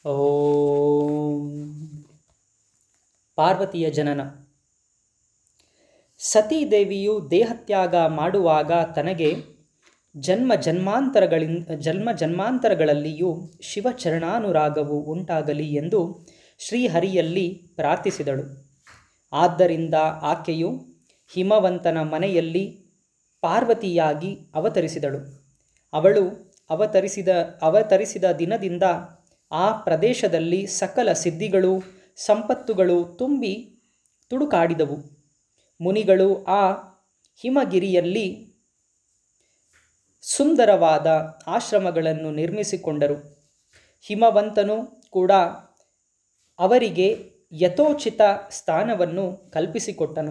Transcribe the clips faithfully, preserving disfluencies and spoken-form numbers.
ಓಂ ಪಾರ್ವತಿಯ ಜನನ. ಸತೀದೇವಿಯು ದೇಹತ್ಯಾಗ ಮಾಡುವಾಗ ತನಗೆ ಜನ್ಮ ಜನ್ಮಾಂತರಗಳಿಂದ ಜನ್ಮ ಜನ್ಮಾಂತರಗಳಲ್ಲಿಯೂ ಶಿವಚರಣಾನುರಾಗವು ಉಂಟಾಗಲಿ ಎಂದು ಶ್ರೀಹರಿಯಲ್ಲಿ ಪ್ರಾರ್ಥಿಸಿದಳು. ಆದ್ದರಿಂದ ಆಕೆಯು ಹಿಮವಂತನ ಮನೆಯಲ್ಲಿ ಪಾರ್ವತಿಯಾಗಿ ಅವತರಿಸಿದಳು. ಅವಳು ಅವತರಿಸಿದ ಅವತರಿಸಿದ ದಿನದಿಂದ ಆ ಪ್ರದೇಶದಲ್ಲಿ ಸಕಲ ಸಿದ್ಧಿಗಳು ಸಂಪತ್ತುಗಳು ತುಂಬಿ ತುಡುಕಾಡಿದವು. ಮುನಿಗಳು ಆ ಹಿಮಗಿರಿಯಲ್ಲಿ ಸುಂದರವಾದ ಆಶ್ರಮಗಳನ್ನು ನಿರ್ಮಿಸಿಕೊಂಡರು. ಹಿಮವಂತನು ಕೂಡ ಅವರಿಗೆ ಯಥೋಚಿತ ಸ್ಥಾನವನ್ನು ಕಲ್ಪಿಸಿಕೊಟ್ಟನು.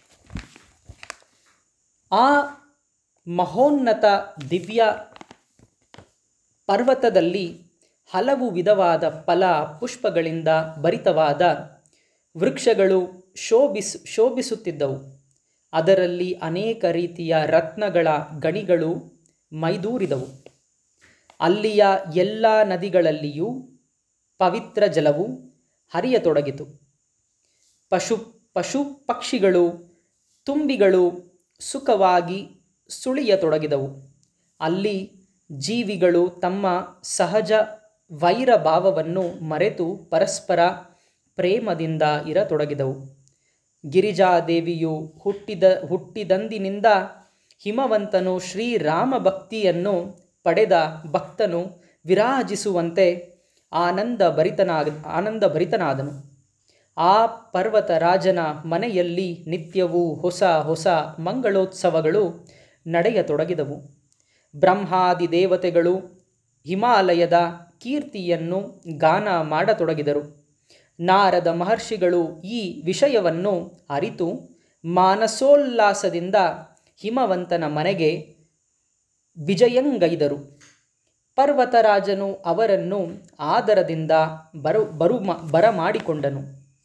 ಆ ಮಹೋನ್ನತ ದಿವ್ಯ ಪರ್ವತದಲ್ಲಿ ಹಲವು ವಿಧವಾದ ಫಲ ಪುಷ್ಪಗಳಿಂದ ಭರಿತವಾದ ವೃಕ್ಷಗಳು ಶೋಭಿಸ್ ಶೋಭಿಸುತ್ತಿದ್ದವು. ಅದರಲ್ಲಿ ಅನೇಕ ರೀತಿಯ ರತ್ನಗಳ ಗಣಿಗಳು ಮೈದೂರಿದವು. ಅಲ್ಲಿಯ ಎಲ್ಲ ನದಿಗಳಲ್ಲಿಯೂ ಪವಿತ್ರ ಜಲವು ಹರಿಯತೊಡಗಿತು. ಪಶು ಪಶು ಪಕ್ಷಿಗಳು ತುಂಬಿಗಳು ಸುಖವಾಗಿ ಸುಳಿಯತೊಡಗಿದವು. ಅಲ್ಲಿ ಜೀವಿಗಳು ತಮ್ಮ ಸಹಜ ವೈರ ಭಾವವನ್ನು ಮರೆತು ಪರಸ್ಪರ ಪ್ರೇಮದಿಂದ ಇರತೊಡಗಿದವು. ಗಿರಿಜಾದೇವಿಯು ಹುಟ್ಟಿದ ಹುಟ್ಟಿದಂದಿನಿಂದ ಹಿಮವಂತನು ಶ್ರೀರಾಮ ಭಕ್ತಿಯನ್ನು ಪಡೆದ ಭಕ್ತನು ವಿರಾಜಿಸುವಂತೆ ಆನಂದ ಭರಿತನಾಗ ಆನಂದ ಭರಿತನಾದನು. ಆ ಪರ್ವತ ರಾಜನ ಮನೆಯಲ್ಲಿ ನಿತ್ಯವೂ ಹೊಸ ಹೊಸ ಮಂಗಳೋತ್ಸವಗಳು ನಡೆಯತೊಡಗಿದವು. ಬ್ರಹ್ಮಾದಿ ದೇವತೆಗಳು ಹಿಮಾಲಯದ ಕೀರ್ತಿಯನ್ನು ಗಾನ ಮಾಡತೊಡಗಿದರು. ನಾರದ ಮಹರ್ಷಿಗಳು ಈ ವಿಷಯವನ್ನು ಅರಿತು ಮಾನಸೋಲ್ಲಾಸದಿಂದ ಹಿಮವಂತನ ಮನೆಗೆ ವಿಜಯಂಗೈದರು. ಪರ್ವತರಾಜನು ಅವರನ್ನು ಆದರದಿಂದ ಬರು ಬರು ಬರಮಾಡಿಕೊಂಡನು.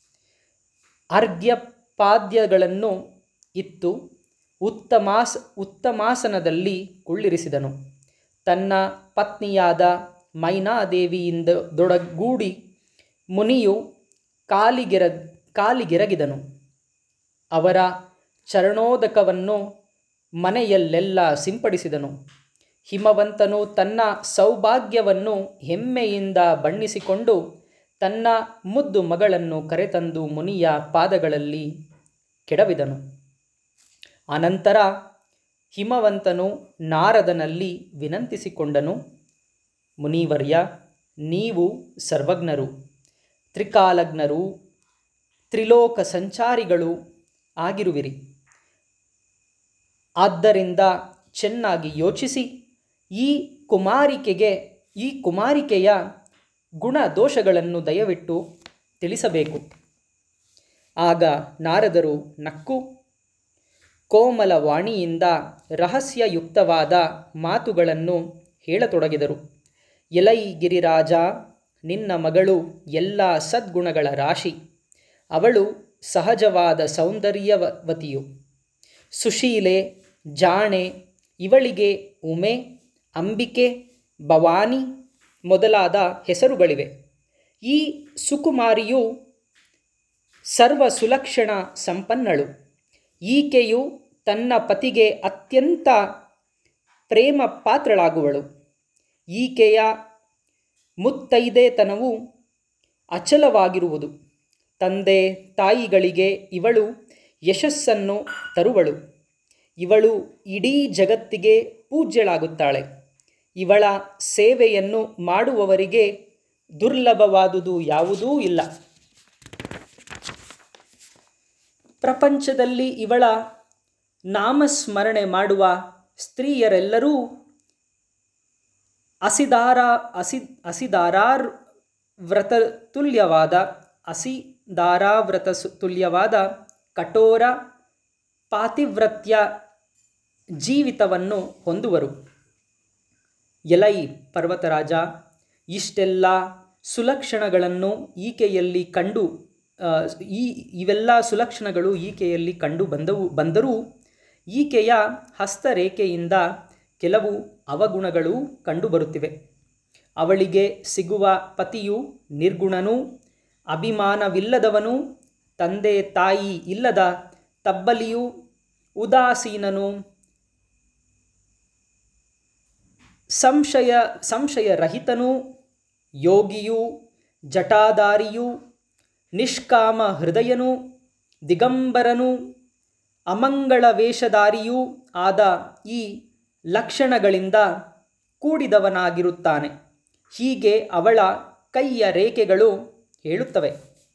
ಅರ್ಘ್ಯಪಾದ್ಯಗಳನ್ನು ಇತ್ತು ಉತ್ತಮಾಸ ಉತ್ತಮಾಸನದಲ್ಲಿ ಕುಳ್ಳಿರಿಸಿದನು. ತನ್ನ ಪತ್ನಿಯಾದ ಮೈನಾದೇವಿಯಿಂದ ದೊಡಗೂಡಿ ಮುನಿಯು ಕಾಲಿಗೆರ ಕಾಲಿಗೆರಗಿದನು. ಅವರ ಚರಣೋದಕವನ್ನು ಮನೆಯಲ್ಲೆಲ್ಲ ಸಿಂಪಡಿಸಿದನು. ಹಿಮವಂತನು ತನ್ನ ಸೌಭಾಗ್ಯವನ್ನು ಹೆಮ್ಮೆಯಿಂದ ಬಣ್ಣಿಸಿಕೊಂಡು ತನ್ನ ಮುದ್ದು ಮಗಳನ್ನು ಕರೆತಂದು ಮುನಿಯ ಪಾದಗಳಲ್ಲಿ ಕೆಡವಿದನು. ಅನಂತರ ಹಿಮವಂತನು ನಾರದನಲ್ಲಿ ವಿನಂತಿಸಿಕೊಂಡನು. ಮುನಿವರ್ಯ, ನೀವು ಸರ್ವಜ್ಞರು, ತ್ರಿಕಾಲಜ್ಞರು, ತ್ರಿಲೋಕ ಸಂಚಾರಿಗಳು ಆಗಿರುವಿರಿ. ಆದ್ದರಿಂದ ಚೆನ್ನಾಗಿ ಯೋಚಿಸಿ ಈ ಕುಮಾರಿಕೆಗೆ ಈ ಕುಮಾರಿಕೆಯ ಗುಣ ದೋಷಗಳನ್ನು ದಯವಿಟ್ಟು ತಿಳಿಸಬೇಕು. ಆಗ ನಾರದರು ನಕ್ಕು ಕೋಮಲ ವಾಣಿಯಿಂದ ರಹಸ್ಯಯುಕ್ತವಾದ ಮಾತುಗಳನ್ನು ಹೇಳತೊಡಗಿದರು. ಎಲೈ ಗಿರಿರಾಜ, ನಿನ್ನ ಮಗಳು ಎಲ್ಲ ಸದ್ಗುಣಗಳ ರಾಶಿ. ಅವಳು ಸಹಜವಾದ ಸೌಂದರ್ಯವತಿಯು, ಸುಶೀಲೆ, ಜಾಣೆ. ಇವಳಿಗೆ ಉಮೆ, ಅಂಬಿಕೆ, ಭವಾನಿ ಮೊದಲಾದ ಹೆಸರುಗಳಿವೆ. ಈ ಸುಕುಮಾರಿಯು ಸರ್ವ ಸುಲಕ್ಷಣ ಸಂಪನ್ನಳು. ಈಕೆಯು ತನ್ನ ಪತಿಗೆ ಅತ್ಯಂತ ಪ್ರೇಮ ಪಾತ್ರಳಾಗುವಳು. ಈಕೆಯ ಮುತ್ತೈದೆತನವು ಅಚಲವಾಗಿರುವುದು. ತಂದೆ ತಾಯಿಗಳಿಗೆ ಇವಳು ಯಶಸ್ಸನ್ನು ತರುವಳು. ಇವಳು ಇಡೀ ಜಗತ್ತಿಗೆ ಪೂಜ್ಯಳಾಗುತ್ತಾಳೆ. ಇವಳ ಸೇವೆಯನ್ನು ಮಾಡುವವರಿಗೆ ದುರ್ಲಭವಾದುದು ಯಾವುದೂ ಇಲ್ಲ. ಪ್ರಪಂಚದಲ್ಲಿ ಇವಳ ನಾಮಸ್ಮರಣೆ ಮಾಡುವ ಸ್ತ್ರೀಯರೆಲ್ಲರೂ ಅಸಿದಾರ ಅಸಿ ಅಸಿದಾರಾರ್ ವ್ರತ ತುಲ್ಯವಾದ ಅಸಿದಾರಾವ್ರತ ತುಲ್ಯವಾದ ಕಠೋರ ಪಾತಿವ್ರತ್ಯ ಜೀವಿತವನ್ನು ಹೊಂದುವರು. ಎಲೈ ಪರ್ವತರಾಜ, ಇಷ್ಟೆಲ್ಲ ಸುಲಕ್ಷಣಗಳನ್ನು ಈಕೆಯಲ್ಲಿ ಕಂಡು ಈ ಇವೆಲ್ಲ ಸುಲಕ್ಷಣಗಳು ಈಕೆಯಲ್ಲಿ ಕಂಡು ಬಂದವು ಬಂದರೂ ಈಕೆಯ ಹಸ್ತರೇಖೆಯಿಂದ ಕೆಲವು ಅವಗುಣಗಳು ಕಂಡುಬರುತ್ತಿವೆ. ಅವಳಿಗೆ ಸಿಗುವ ಪತಿಯು ನಿರ್ಗುಣನೂ ಅಭಿಮಾನವಿಲ್ಲದವನೂ ತಂದೆ ತಾಯಿ ಇಲ್ಲದ ತಬ್ಬಲಿಯೂ ಉದಾಸೀನನು ಸಂಶಯ ಸಂಶಯರಹಿತನೂ ಯೋಗಿಯೂ ಜಟಾಧಾರಿಯೂ ನಿಷ್ಕಾಮ ಹೃದಯನೂ ದಿಗಂಬರನೂ ಅಮಂಗಳ ವೇಷಧಾರಿಯೂ ಆದ ಈ ಲಕ್ಷಣಗಳಿಂದ ಕೂಡಿದವನಾಗಿರುತ್ತಾನೆ. ಹೀಗೆ ಅವಳ ಕೈಯ ರೇಖೆಗಳು ಹೇಳುತ್ತವೆ.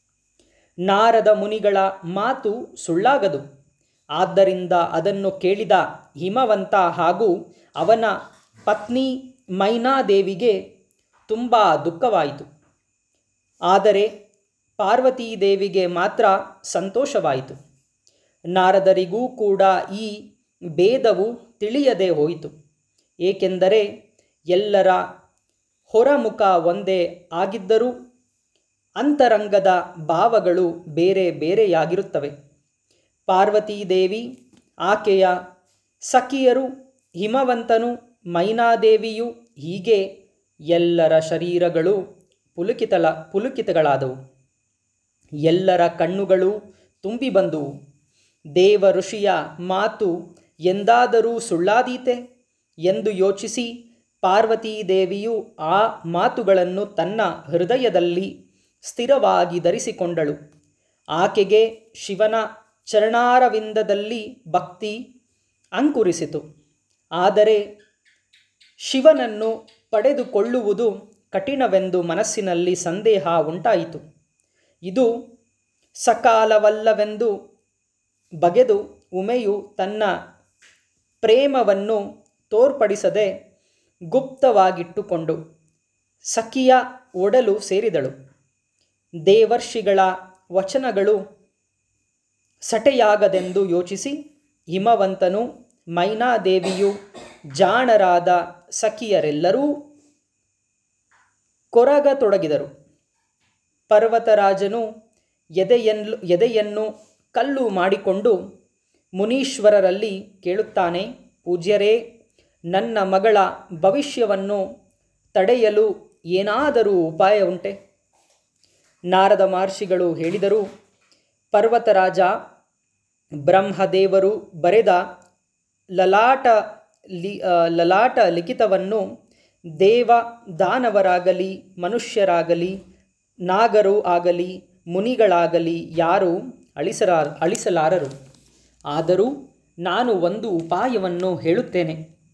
ನಾರದ ಮುನಿಗಳ ಮಾತು ಸುಳ್ಳಾಗದು. ಆದ್ದರಿಂದ ಅದನ್ನು ಕೇಳಿದ ಹಿಮವಂತ ಹಾಗೂ ಅವನ ಪತ್ನಿ ಮೈನಾದೇವಿಗೆ ತುಂಬ ದುಃಖವಾಯಿತು. ಆದರೆ ಪಾರ್ವತೀದೇವಿಗೆ ಮಾತ್ರ ಸಂತೋಷವಾಯಿತು. ನಾರದರಿಗೂ ಕೂಡ ಈ ಭೇದವು ತಿಳಿಯದೆ ಹೋಯಿತು. ಏಕೆಂದರೆ ಎಲ್ಲರ ಹೊರಮುಖ ಒಂದೇ ಆಗಿದ್ದರೂ ಅಂತರಂಗದ ಭಾವಗಳು ಬೇರೆ ಬೇರೆಯಾಗಿರುತ್ತವೆ. ಪಾರ್ವತೀದೇವಿ, ಆಕೆಯ ಸಖಿಯರು, ಹಿಮವಂತನು, ಮೈನಾದೇವಿಯು ಹೀಗೆ ಎಲ್ಲರ ಶರೀರಗಳು ಪುಲಕಿತಲ ಪುಲಕಿತಗಳಾದವು. ಎಲ್ಲರ ಕಣ್ಣುಗಳು ತುಂಬಿ ಬಂದುವು. ದೇವ ಋಷಿಯ ಮಾತು ಎಂದಾದರೂ ಸುಳ್ಳಾದೀತೆ ಎಂದು ಯೋಚಿಸಿ ಪಾರ್ವತೀದೇವಿಯು ಆ ಮಾತುಗಳನ್ನು ತನ್ನ ಹೃದಯದಲ್ಲಿ ಸ್ಥಿರವಾಗಿ ಧರಿಸಿಕೊಂಡಳು. ಆಕೆಗೆ ಶಿವನ ಚರಣಾರವಿಂದದಲ್ಲಿ ಭಕ್ತಿ ಅಂಕುರಿಸಿತು. ಆದರೆ ಶಿವನನ್ನು ಪಡೆದುಕೊಳ್ಳುವುದು ಕಠಿಣವೆಂದು ಮನಸ್ಸಿನಲ್ಲಿ ಸಂದೇಹ ಉಂಟಾಯಿತು. ಇದು ಸಕಾಲವಲ್ಲವೆಂದು ಬಗೆದು ಉಮೆಯು ತನ್ನ ಪ್ರೇಮವನ್ನು ತೋರ್ಪಡಿಸದೆ ಗುಪ್ತವಾಗಿಟ್ಟುಕೊಂಡು ಸಖಿಯ ಒಡಲು ಸೇರಿದಳು. ದೇವರ್ಷಿಗಳ ವಚನಗಳು ಸಟೆಯಾಗದೆಂದು ಯೋಚಿಸಿ ಹಿಮವಂತನು, ಮೈನಾದೇವಿಯು, ಜಾಣರಾದ ಸಖಿಯರೆಲ್ಲರೂ ಕೊರಗತೊಡಗಿದರು. ಪರ್ವತರಾಜನು ಎದೆಯನ್ನು ಎದೆಯನ್ನು ಕಲ್ಲು ಮಾಡಿಕೊಂಡು ಮುನೀಶ್ವರರಲ್ಲಿ ಕೇಳುತ್ತಾನೆ, ಪೂಜ್ಯರೇ, ನನ್ನ ಮಗಳ ಭವಿಷ್ಯವನ್ನು ತಡೆಯಲು ಏನಾದರೂ ಉಪಾಯ ಉಂಟೆ? ನಾರದ ಮಹರ್ಷಿಗಳು ಹೇಳಿದರು, ಪರ್ವತರಾಜ, ಬ್ರಹ್ಮದೇವರು ಬರೆದ ಲಲಾಟ ಲಿ ಲಲಾಟ ಲಿಖಿತವನ್ನು ದೇವ ದಾನವರಾಗಲಿ ಮನುಷ್ಯರಾಗಲಿ ನಾಗರು ಆಗಲಿ ಮುನಿಗಳಾಗಲಿ ಯಾರೂ ಅಳಿಸಲ ಅಳಿಸಲಾರರು. ಆದರೂ ನಾನು ಒಂದು ಉಪಾಯವನ್ನು ಹೇಳುತ್ತೇನೆ.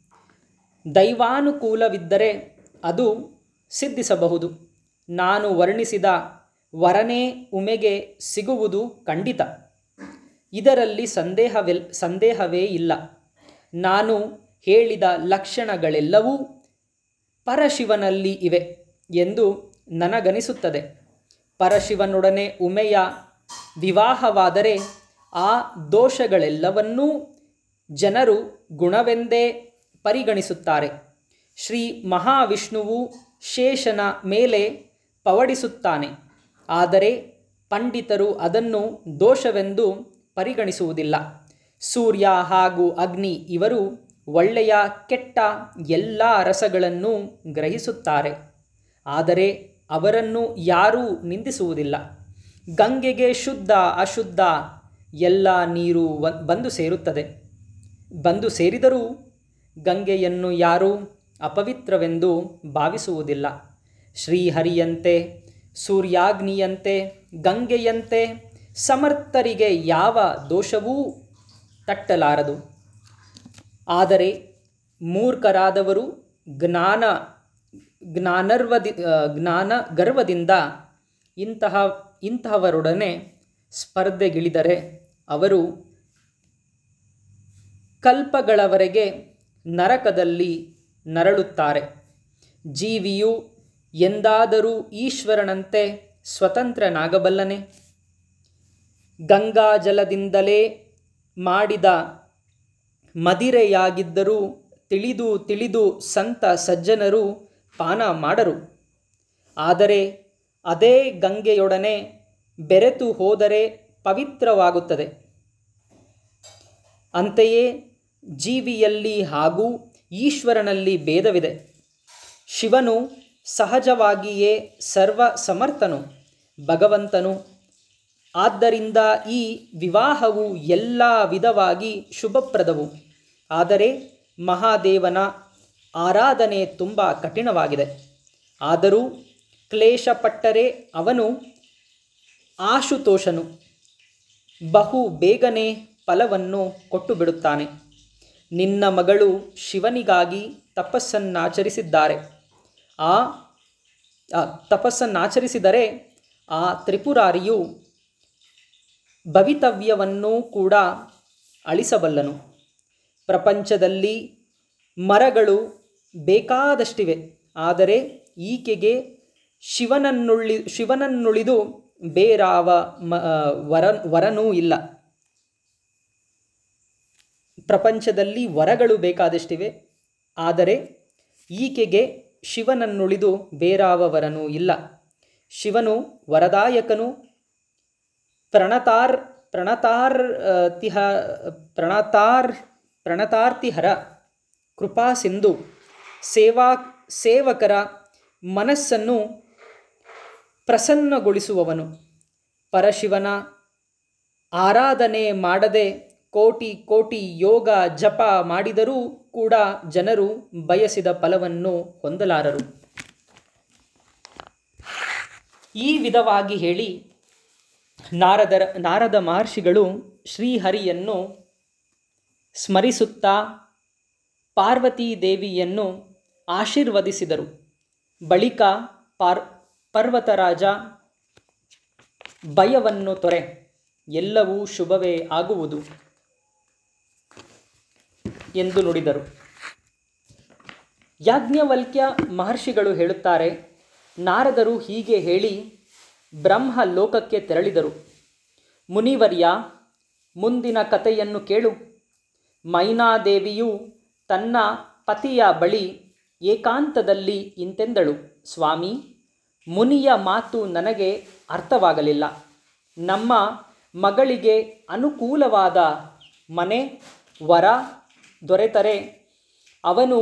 ದೈವಾನುಕೂಲವಿದ್ದರೆ ಅದು ಸಿದ್ಧಿಸಬಹುದು. ನಾನು ವರ್ಣಿಸಿದ ವರನೇ ಉಮೆಗೆ ಸಿಗುವುದು ಖಂಡಿತ. ಇದರಲ್ಲಿ ಸಂದೇಹವೆಲ್ ಸಂದೇಹವೇ ಇಲ್ಲ. ನಾನು ಹೇಳಿದ ಲಕ್ಷಣಗಳೆಲ್ಲವೂ ಪರಶಿವನಲ್ಲಿ ಇವೆ ಎಂದು ನನಗನಿಸುತ್ತದೆ. ಪರಶಿವನೊಡನೆ ಉಮೆಯ ವಿವಾಹವಾದರೆ ಆ ದೋಷಗಳೆಲ್ಲವನ್ನೂ ಜನರು ಗುಣವೆಂದೇ ಪರಿಗಣಿಸುತ್ತಾರೆ. ಶ್ರೀ ಮಹಾವಿಷ್ಣುವು ಶೇಷನ ಮೇಲೆ ಪವಡಿಸುತ್ತಾನೆ. ಆದರೆ ಪಂಡಿತರು ಅದನ್ನು ದೋಷವೆಂದು ಪರಿಗಣಿಸುವುದಿಲ್ಲ. ಸೂರ್ಯ ಹಾಗೂ ಅಗ್ನಿ ಇವರು ಒಳ್ಳೆಯ ಕೆಟ್ಟ ಎಲ್ಲ ರಸಗಳನ್ನು ಗ್ರಹಿಸುತ್ತಾರೆ. ಆದರೆ ಅವರನ್ನು ಯಾರೂ ನಿಂದಿಸುವುದಿಲ್ಲ. ಗಂಗೆಗೆ ಶುದ್ಧ ಅಶುದ್ಧ ಎಲ್ಲ ನೀರು ಬಂದು ಸೇರುತ್ತದೆ. ಬಂದು ಸೇರಿದರೂ ಗಂಗೆಯನ್ನು ಯಾರೂ ಅಪವಿತ್ರವೆಂದು ಭಾವಿಸುವುದಿಲ್ಲ. ಶ್ರೀಹರಿಯಂತೆ, ಸೂರ್ಯಾಗ್ನಿಯಂತೆ, ಗಂಗೆಯಂತೆ ಸಮರ್ಥರಿಗೆ ಯಾವ ದೋಷವೂ ತಟ್ಟಲಾರದು. ಆದರೆ ಮೂರ್ಖರಾದವರು ಜ್ಞಾನ ಜ್ಞಾನರ್ವದಿ ಜ್ಞಾನ ಗರ್ವದಿಂದ ಇಂತಹ ಇಂತಹವರೊಡನೆ ಸ್ಪರ್ಧೆಗಿಳಿದರೆ ಅವರು ಕಲ್ಪಗಳವರೆಗೆ ನರಕದಲ್ಲಿ ನರಳುತ್ತಾರೆ. ಜೀವಿಯು ಎಂದಾದರೂ ಈಶ್ವರನಂತೆ ಸ್ವತಂತ್ರನಾಗಬಲ್ಲನೆ? ಗಂಗಾಜಲದಿಂದಲೇ ಮಾಡಿದ ಮದಿರೆಯಾಗಿದ್ದರೂ ತಿಳಿದು ತಿಳಿದು ಸಂತ ಸಜ್ಜನರು ಪಾನ ಮಾಡರು. ಆದರೆ ಅದೇ ಗಂಗೆಯೊಡನೆ ಬೆರೆತು ಹೋದರೆ ಪವಿತ್ರವಾಗುತ್ತದೆ. ಅಂತೆಯೇ ಜೀವಿಯಲ್ಲಿ ಹಾಗೂ ಈಶ್ವರನಲ್ಲಿ ಭೇದವಿದೆ. ಶಿವನು ಸಹಜವಾಗಿಯೇ ಸರ್ವ ಸಮರ್ಥನು ಭಗವಂತನು. ಆದ್ದರಿಂದ ಈ ವಿವಾಹವು ಎಲ್ಲ ವಿಧವಾಗಿ ಶುಭಪ್ರದವು. ಆದರೆ ಮಹಾದೇವನ ಆರಾಧನೆ ತುಂಬ ಕಠಿಣವಾಗಿದೆ. ಆದರೂ ಕ್ಲೇಶಪಟ್ಟರೆ ಅವನು ಆಶುತೋಷನು ಬಹು ಬೇಗನೆ ಫಲವನ್ನು ಕೊಟ್ಟು ಬಿಡುತ್ತಾನೆ. ನಿನ್ನ ಮಗಳು ಶಿವನಿಗಾಗಿ ತಪಸ್ಸನ್ನಾಚರಿಸಿದ್ದಾರೆ. ಆ ತಪಸ್ಸನ್ನಾಚರಿಸಿದರೆ ಆ ತ್ರಿಪುರಾರಿಯು ಭವಿತವ್ಯವನ್ನು ಕೂಡ ಅಳಿಸಬಲ್ಲನು. ಪ್ರಪಂಚದಲ್ಲಿ ಮರಗಳು ಬೇಕಾದಷ್ಟಿವೆ, ಆದರೆ ಈಕೆಗೆ ಶಿವನನ್ನುಳ್ಳಿ ಶಿವನನ್ನುಳಿದು ಬೇರಾವ ಮ ವರ ವರನೂ ಇಲ್ಲ. ಪ್ರಪಂಚದಲ್ಲಿ ವರಗಳು ಬೇಕಾದಷ್ಟಿವೆ, ಆದರೆ ಈಕೆಗೆ ಶಿವನನ್ನುಳಿದು ಬೇರಾವ ವರನೂ ಇಲ್ಲ. ಶಿವನು ವರದಾಯಕನು, ಪ್ರಣತಾರ್ ಪ್ರಣತಾರ್ ತಿಹ ಪ್ರಣತಾರ್ ಪ್ರಣತಾರ್ತಿಹರ ಕೃಪಾ ಸಿಂಧು, ಸೇವಾ ಸೇವಕರ ಮನಸ್ಸನ್ನು ಪ್ರಸನ್ನಗೊಳಿಸುವವನು. ಪರಶಿವನ ಆರಾಧನೆ ಮಾಡದೆ ಕೋಟಿ ಕೋಟಿ ಯೋಗ ಜಪ ಮಾಡಿದರೂ ಕೂಡ ಜನರು ಬಯಸಿದ ಫಲವನ್ನು ಹೊಂದಲಾರರು. ಈ ವಿಧವಾಗಿ ಹೇಳಿ ನಾರದರ ನಾರದ ಮಹರ್ಷಿಗಳು ಶ್ರೀಹರಿಯನ್ನು ಸ್ಮರಿಸುತ್ತಾ ಪಾರ್ವತೀ ದೇವಿಯನ್ನು ಆಶೀರ್ವದಿಸಿದರು. ಬಳಿಕ ಪಾರ್ ಪರ್ವತರಾಜ ಭಯವನ್ನು ತೊರೆ, ಎಲ್ಲವೂ ಶುಭವೇ ಆಗುವುದು ಎಂದು ನುಡಿದರು. ಯಾಜ್ಞವಲ್ಕ್ಯ ಮಹರ್ಷಿಗಳು ಹೇಳುತ್ತಾರೆ, ನಾರದರು ಹೀಗೆ ಹೇಳಿ ಬ್ರಹ್ಮ ಲೋಕಕ್ಕೆ ತೆರಳಿದರು. ಮುನಿವರ್ಯ, ಮುಂದಿನ ಕಥೆಯನ್ನು ಕೇಳು. ಮೈನಾದೇವಿಯು ತನ್ನ ಪತಿಯ ಬಳಿ ಏಕಾಂತದಲ್ಲಿ ಇಂತೆಂದಳು, ಸ್ವಾಮಿ, ಮುನಿಯ ಮಾತು ನನಗೆ ಅರ್ಥವಾಗಲಿಲ್ಲ. ನಮ್ಮ ಮಗಳಿಗೆ ಅನುಕೂಲವಾದ ಮನೆ ವರ ದೊರೆತರೆ ಅವನು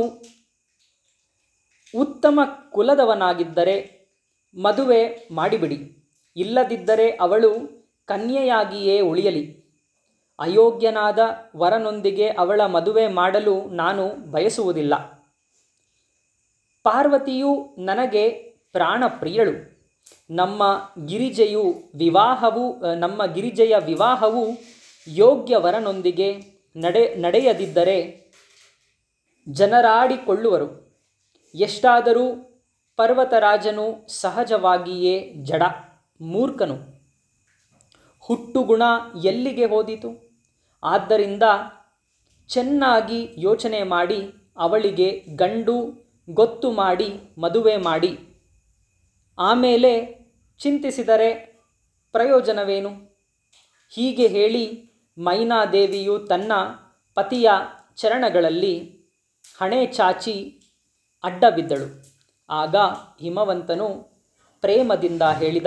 ಉತ್ತಮ ಕುಲದವನಾಗಿದ್ದರೆ ಮದುವೆ ಮಾಡಿಬಿಡಿ, ಇಲ್ಲದಿದ್ದರೆ ಅವಳು ಕನ್ಯೆಯಾಗಿಯೇ ಉಳಿಯಲಿ. ಅಯೋಗ್ಯನಾದ ವರನೊಂದಿಗೆ ಅವಳ ಮದುವೆ ಮಾಡಲು ನಾನು ಬಯಸುವುದಿಲ್ಲ. ಪಾರ್ವತಿಯು ನನಗೆ ಪ್ರಾಣ ಪ್ರಿಯಳು. ನಮ್ಮ ಗಿರಿಜೆಯು ವಿವಾಹವು ನಮ್ಮ ಗಿರಿಜೆಯ ವಿವಾಹವು ಯೋಗ್ಯ ವರನೊಂದಿಗೆ ನಡೆ ನಡೆಯದಿದ್ದರೆ ಜನರಾಡಿಕೊಳ್ಳುವರು. ಎಷ್ಟಾದರೂ ಪರ್ವತರಾಜನು ಸಹಜವಾಗಿಯೇ ಜಡ, ಮೂರ್ಖನು. ಹುಟ್ಟುಗುಣ ಎಲ್ಲಿಗೆ ಹೋದಿತು? ಆದ್ದರಿಂದ ಚೆನ್ನಾಗಿ ಯೋಚನೆ ಮಾಡಿ ಅವಳಿಗೆ ಗಂಡು ಗೊತ್ತು ಮಾಡಿ ಮದುವೆ ಮಾಡಿ ಆಮೇಲೆ ಚಿಂತಿಸಿದರೆ ಪ್ರಯೋಜನವೇನು? ಹೀಗೆ ಹೇಳಿ ಮೈನಾದೇವಿಯು ತನ್ನ ಪತಿಯ ಚರಣಗಳಲ್ಲಿ ಹಣೆ ಚಾಚಿ ಅಡ್ಡ ಬಿದ್ದಳು. ಆಗ ಹಿಮವಂತನು ಪ್ರೇಮದಿಂದ ಹೇಳಿದ,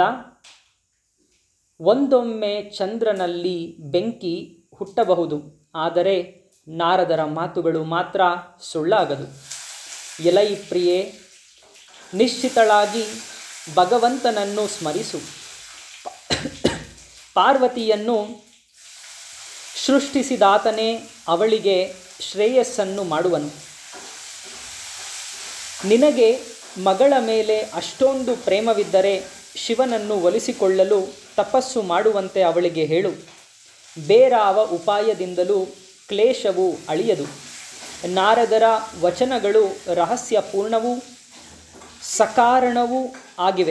ಒಂದೊಮ್ಮೆ ಚಂದ್ರನಲ್ಲಿ ಬೆಂಕಿ ಹುಟ್ಟಬಹುದು, ಆದರೆ ನಾರದರ ಮಾತುಗಳು ಮಾತ್ರ ಸುಳ್ಳಾಗದು. ಎಲೈ ಪ್ರಿಯೆ, ನಿಶ್ಚಿತಳಾಗಿ ಭಗವಂತನನ್ನು ಸ್ಮರಿಸು. ಪಾರ್ವತಿಯನ್ನು ಸೃಷ್ಟಿಸಿದಾತನೇ ಅವಳಿಗೆ ಶ್ರೇಯಸ್ಸನ್ನು ಮಾಡುವನು. ನಿನಗೆ ಮಗಳ ಮೇಲೆ ಅಷ್ಟೊಂದು ಪ್ರೇಮವಿದ್ದರೆ ಶಿವನನ್ನು ಒಲಿಸಿಕೊಳ್ಳಲು ತಪಸ್ಸು ಮಾಡುವಂತೆ ಅವಳಿಗೆ ಹೇಳು. ಬೇರಾವ ಉಪಾಯದಿಂದಲೂ ಕ್ಲೇಶವು ಅಳಿಯದು. ನಾರದರ ವಚನಗಳು ರಹಸ್ಯಪೂರ್ಣವೂ ಸಕಾರಣವೂ ಆಗಿವೆ.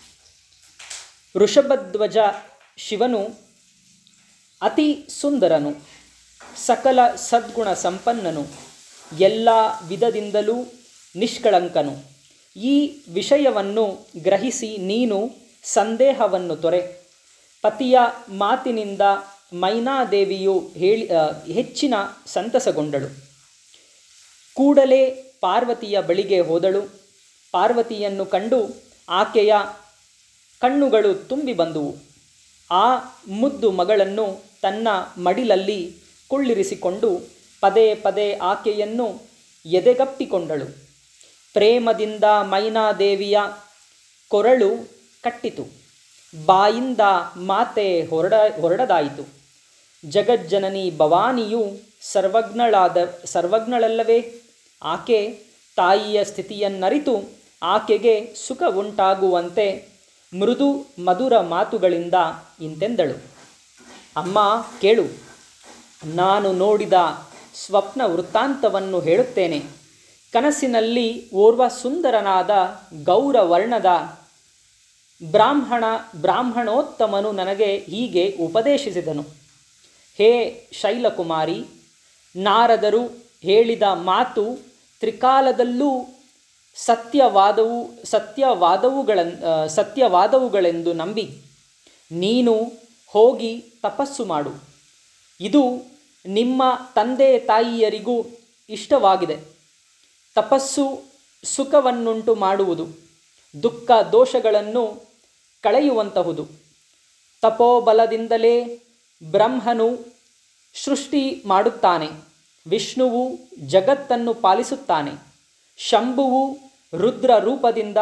ವೃಷಭಧ್ವಜ ಶಿವನು ಅತಿ ಸುಂದರನು, ಸಕಲ ಸದ್ಗುಣ ಸಂಪನ್ನನು, ಎಲ್ಲ ವಿಧದಿಂದಲೂ ನಿಷ್ಕಳಂಕನು. ಈ ವಿಷಯವನ್ನು ಗ್ರಹಿಸಿ ನೀನು ಸಂದೇಹವನ್ನು ತೊರೆ. ಪತಿಯ ಮಾತಿನಿಂದ ಮೈನಾದೇವಿಯು ಹೇಳಿ ಹೆಚ್ಚಿನ ಸಂತಸಗೊಂಡಳು. ಕೂಡಲೇ ಪಾರ್ವತಿಯ ಬಳಿಗೆ ಹೋದಳು. ಪಾರ್ವತಿಯನ್ನು ಕಂಡು ಆಕೆಯ ಕಣ್ಣುಗಳು ತುಂಬಿ ಬಂದುವು. ಆ ಮುದ್ದು ಮಗಳನ್ನು ತನ್ನ ಮಡಿಲಲ್ಲಿ ಕುಳ್ಳಿರಿಸಿಕೊಂಡು ಪದೇ ಪದೇ ಆಕೆಯನ್ನು ಎದೆಗಪ್ಪಿಕೊಂಡಳು. ಪ್ರೇಮದಿಂದ ಮೈನಾದೇವಿಯ ಕೊರಳು ಕಟ್ಟಿತು. ಬಾಯಿಂದ ಮಾತೆ ಹೊರಡ ಹೊರಡದಾಯಿತು. ಜಗಜ್ಜನನಿ ಭವಾನಿಯು ಸರ್ವಜ್ಞಳಾದ ಸರ್ವಜ್ಞಳಲ್ಲವೇ? ಆಕೆ ತಾಯಿಯ ಸ್ಥಿತಿಯನ್ನರಿತು ಆಕೆಗೆ ಸುಖ ಉಂಟಾಗುವಂತೆ ಮೃದು ಮಧುರ ಮಾತುಗಳಿಂದ ಇಂತೆಂದಳು. ಅಮ್ಮ ಕೇಳು, ನಾನು ನೋಡಿದ ಸ್ವಪ್ನ ವೃತ್ತಾಂತವನ್ನು ಹೇಳುತ್ತೇನೆ. ಕನಸಿನಲ್ಲಿ ಓರ್ವ ಸುಂದರನಾದ ಗೌರವರ್ಣದ ಬ್ರಾಹ್ಮಣ ಬ್ರಾಹ್ಮಣೋತ್ತಮನು ನನಗೆ ಹೀಗೆ ಉಪದೇಶಿಸಿದನು. ಹೇ ಶೈಲಕುಮಾರಿ, ನಾರದರು ಹೇಳಿದ ಮಾತು ತ್ರಿಕಾಲದಲ್ಲೂ ಸತ್ಯವಾದವು ಸತ್ಯವಾದವುಗಳ ಸತ್ಯವಾದವುಗಳೆಂದು ನಂಬಿ ನೀನು ಹೋಗಿ ತಪಸ್ಸು ಮಾಡು. ಇದು ನಿಮ್ಮ ತಂದೆ ತಾಯಿಯರಿಗೂ ಇಷ್ಟವಾಗಿದೆ. ತಪಸ್ಸು ಸುಖವನ್ನುಂಟು ಮಾಡುವುದು, ದುಃಖ ದೋಷಗಳನ್ನು ಕಳೆಯುವಂತಹುದು. ತಪೋಬಲದಿಂದಲೇ ಬ್ರಹ್ಮನು ಸೃಷ್ಟಿ ಮಾಡುತ್ತಾನೆ, ವಿಷ್ಣುವು ಜಗತ್ತನ್ನು ಪಾಲಿಸುತ್ತಾನೆ, ಶಂಭುವು ರುದ್ರ ರೂಪದಿಂದ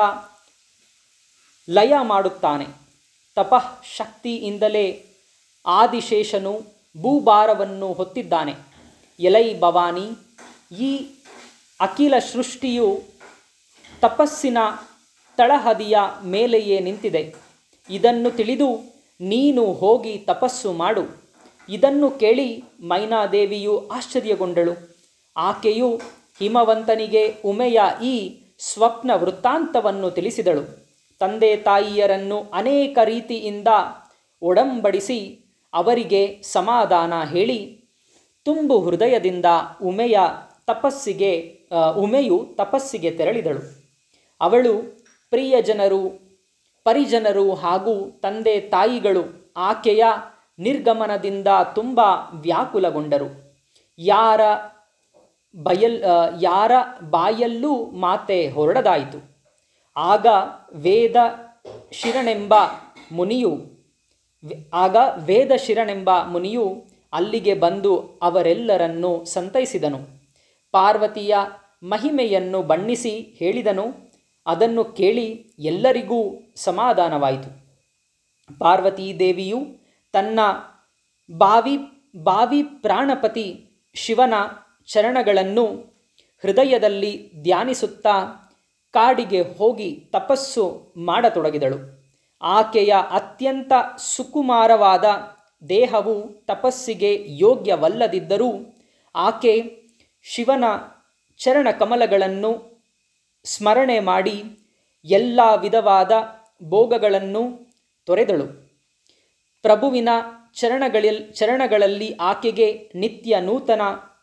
ಲಯ ಮಾಡುತ್ತಾನೆ. ತಪಃ ಶಕ್ತಿಯಿಂದಲೇ ಆದಿಶೇಷನು ಭೂಭಾರವನ್ನು ಹೊತ್ತಿದ್ದಾನೆ. ಎಲೈ ಭವಾನಿ, ಈ ಅಖಿಲ ಸೃಷ್ಟಿಯು ತಪಸ್ಸಿನ ತಳಹದಿಯ ಮೇಲೆಯೇ ನಿಂತಿದೆ. ಇದನ್ನು ತಿಳಿದು ನೀನು ಹೋಗಿ ತಪಸ್ಸು ಮಾಡು. ಇದನ್ನು ಕೇಳಿ ಮೈನಾದೇವಿಯು ಆಶ್ಚರ್ಯಗೊಂಡಳು. ಆಕೆಯು ಹಿಮವಂತನಿಗೆ ಉಮೆಯ ಈ ಸ್ವಪ್ನ ವೃತ್ತಾಂತವನ್ನು ತಿಳಿಸಿದಳು. ತಂದೆ ತಾಯಿಯರನ್ನು ಅನೇಕ ರೀತಿಯಿಂದ ಒಡಂಬಡಿಸಿ ಅವರಿಗೆ ಸಮಾಧಾನ ಹೇಳಿ ತುಂಬು ಹೃದಯದಿಂದ ಉಮೆಯ ತಪಸ್ಸಿಗೆ ಉಮೆಯು ತಪಸ್ಸಿಗೆ ತೆರಳಿದಳು. ಅವಳು ಪ್ರಿಯಜನರು, ಪರಿಜನರು ಹಾಗೂ ತಂದೆ ತಾಯಿಗಳು ಆಕೆಯ ನಿರ್ಗಮನದಿಂದ ತುಂಬ ವ್ಯಾಕುಲಗೊಂಡರು. ಯಾರ ಬಯಲ್ ಯಾರ ಬಾಯಲ್ಲೂ ಮಾತೆ ಹೊರಡದಾಯಿತು. ಆಗ ವೇದ ಶಿರನೆಂಬ ಮುನಿಯು ಆಗ ವೇದ ಶಿರನೆಂಬ ಮುನಿಯು ಅಲ್ಲಿಗೆ ಬಂದು ಅವರೆಲ್ಲರನ್ನೂ ಸಂತೈಸಿದನು. ಪಾರ್ವತಿಯ ಮಹಿಮೆಯನ್ನು ಬಣ್ಣಿಸಿ ಹೇಳಿದನು. ಅದನ್ನು ಕೇಳಿ ಎಲ್ಲರಿಗೂ ಸಮಾಧಾನವಾಯಿತು. ಪಾರ್ವತೀ ದೇವಿಯು ತನ್ನ ಭಾವಿ ಭಾವಿ ಪ್ರಾಣಪತಿ ಶಿವನ ಚರಣಗಳನ್ನು ಹೃದಯದಲ್ಲಿ ಧ್ಯಾನಿಸುತ್ತಾ ಕಾಡಿಗೆ ಹೋಗಿ ತಪಸ್ಸು ಮಾಡತೊಡಗಿದಳು. ಆಕೆಯ ಅತ್ಯಂತ ಸುಕುಮಾರವಾದ ದೇಹವು ತಪಸ್ಸಿಗೆ ಯೋಗ್ಯವಲ್ಲದಿದ್ದರೂ ಆಕೆ ಶಿವನ ಚರಣ ಕಮಲಗಳನ್ನು ಸ್ಮರಣೆ ಮಾಡಿ ಎಲ್ಲ ವಿಧವಾದ ಭೋಗಗಳನ್ನು ತೊರೆದಳು. ಪ್ರಭುವಿನ ಚರಣಗಳಲ್ಲಿ ಚರಣಗಳಲ್ಲಿ ಆಕೆಗೆ ನಿತ್ಯ ನೂತನ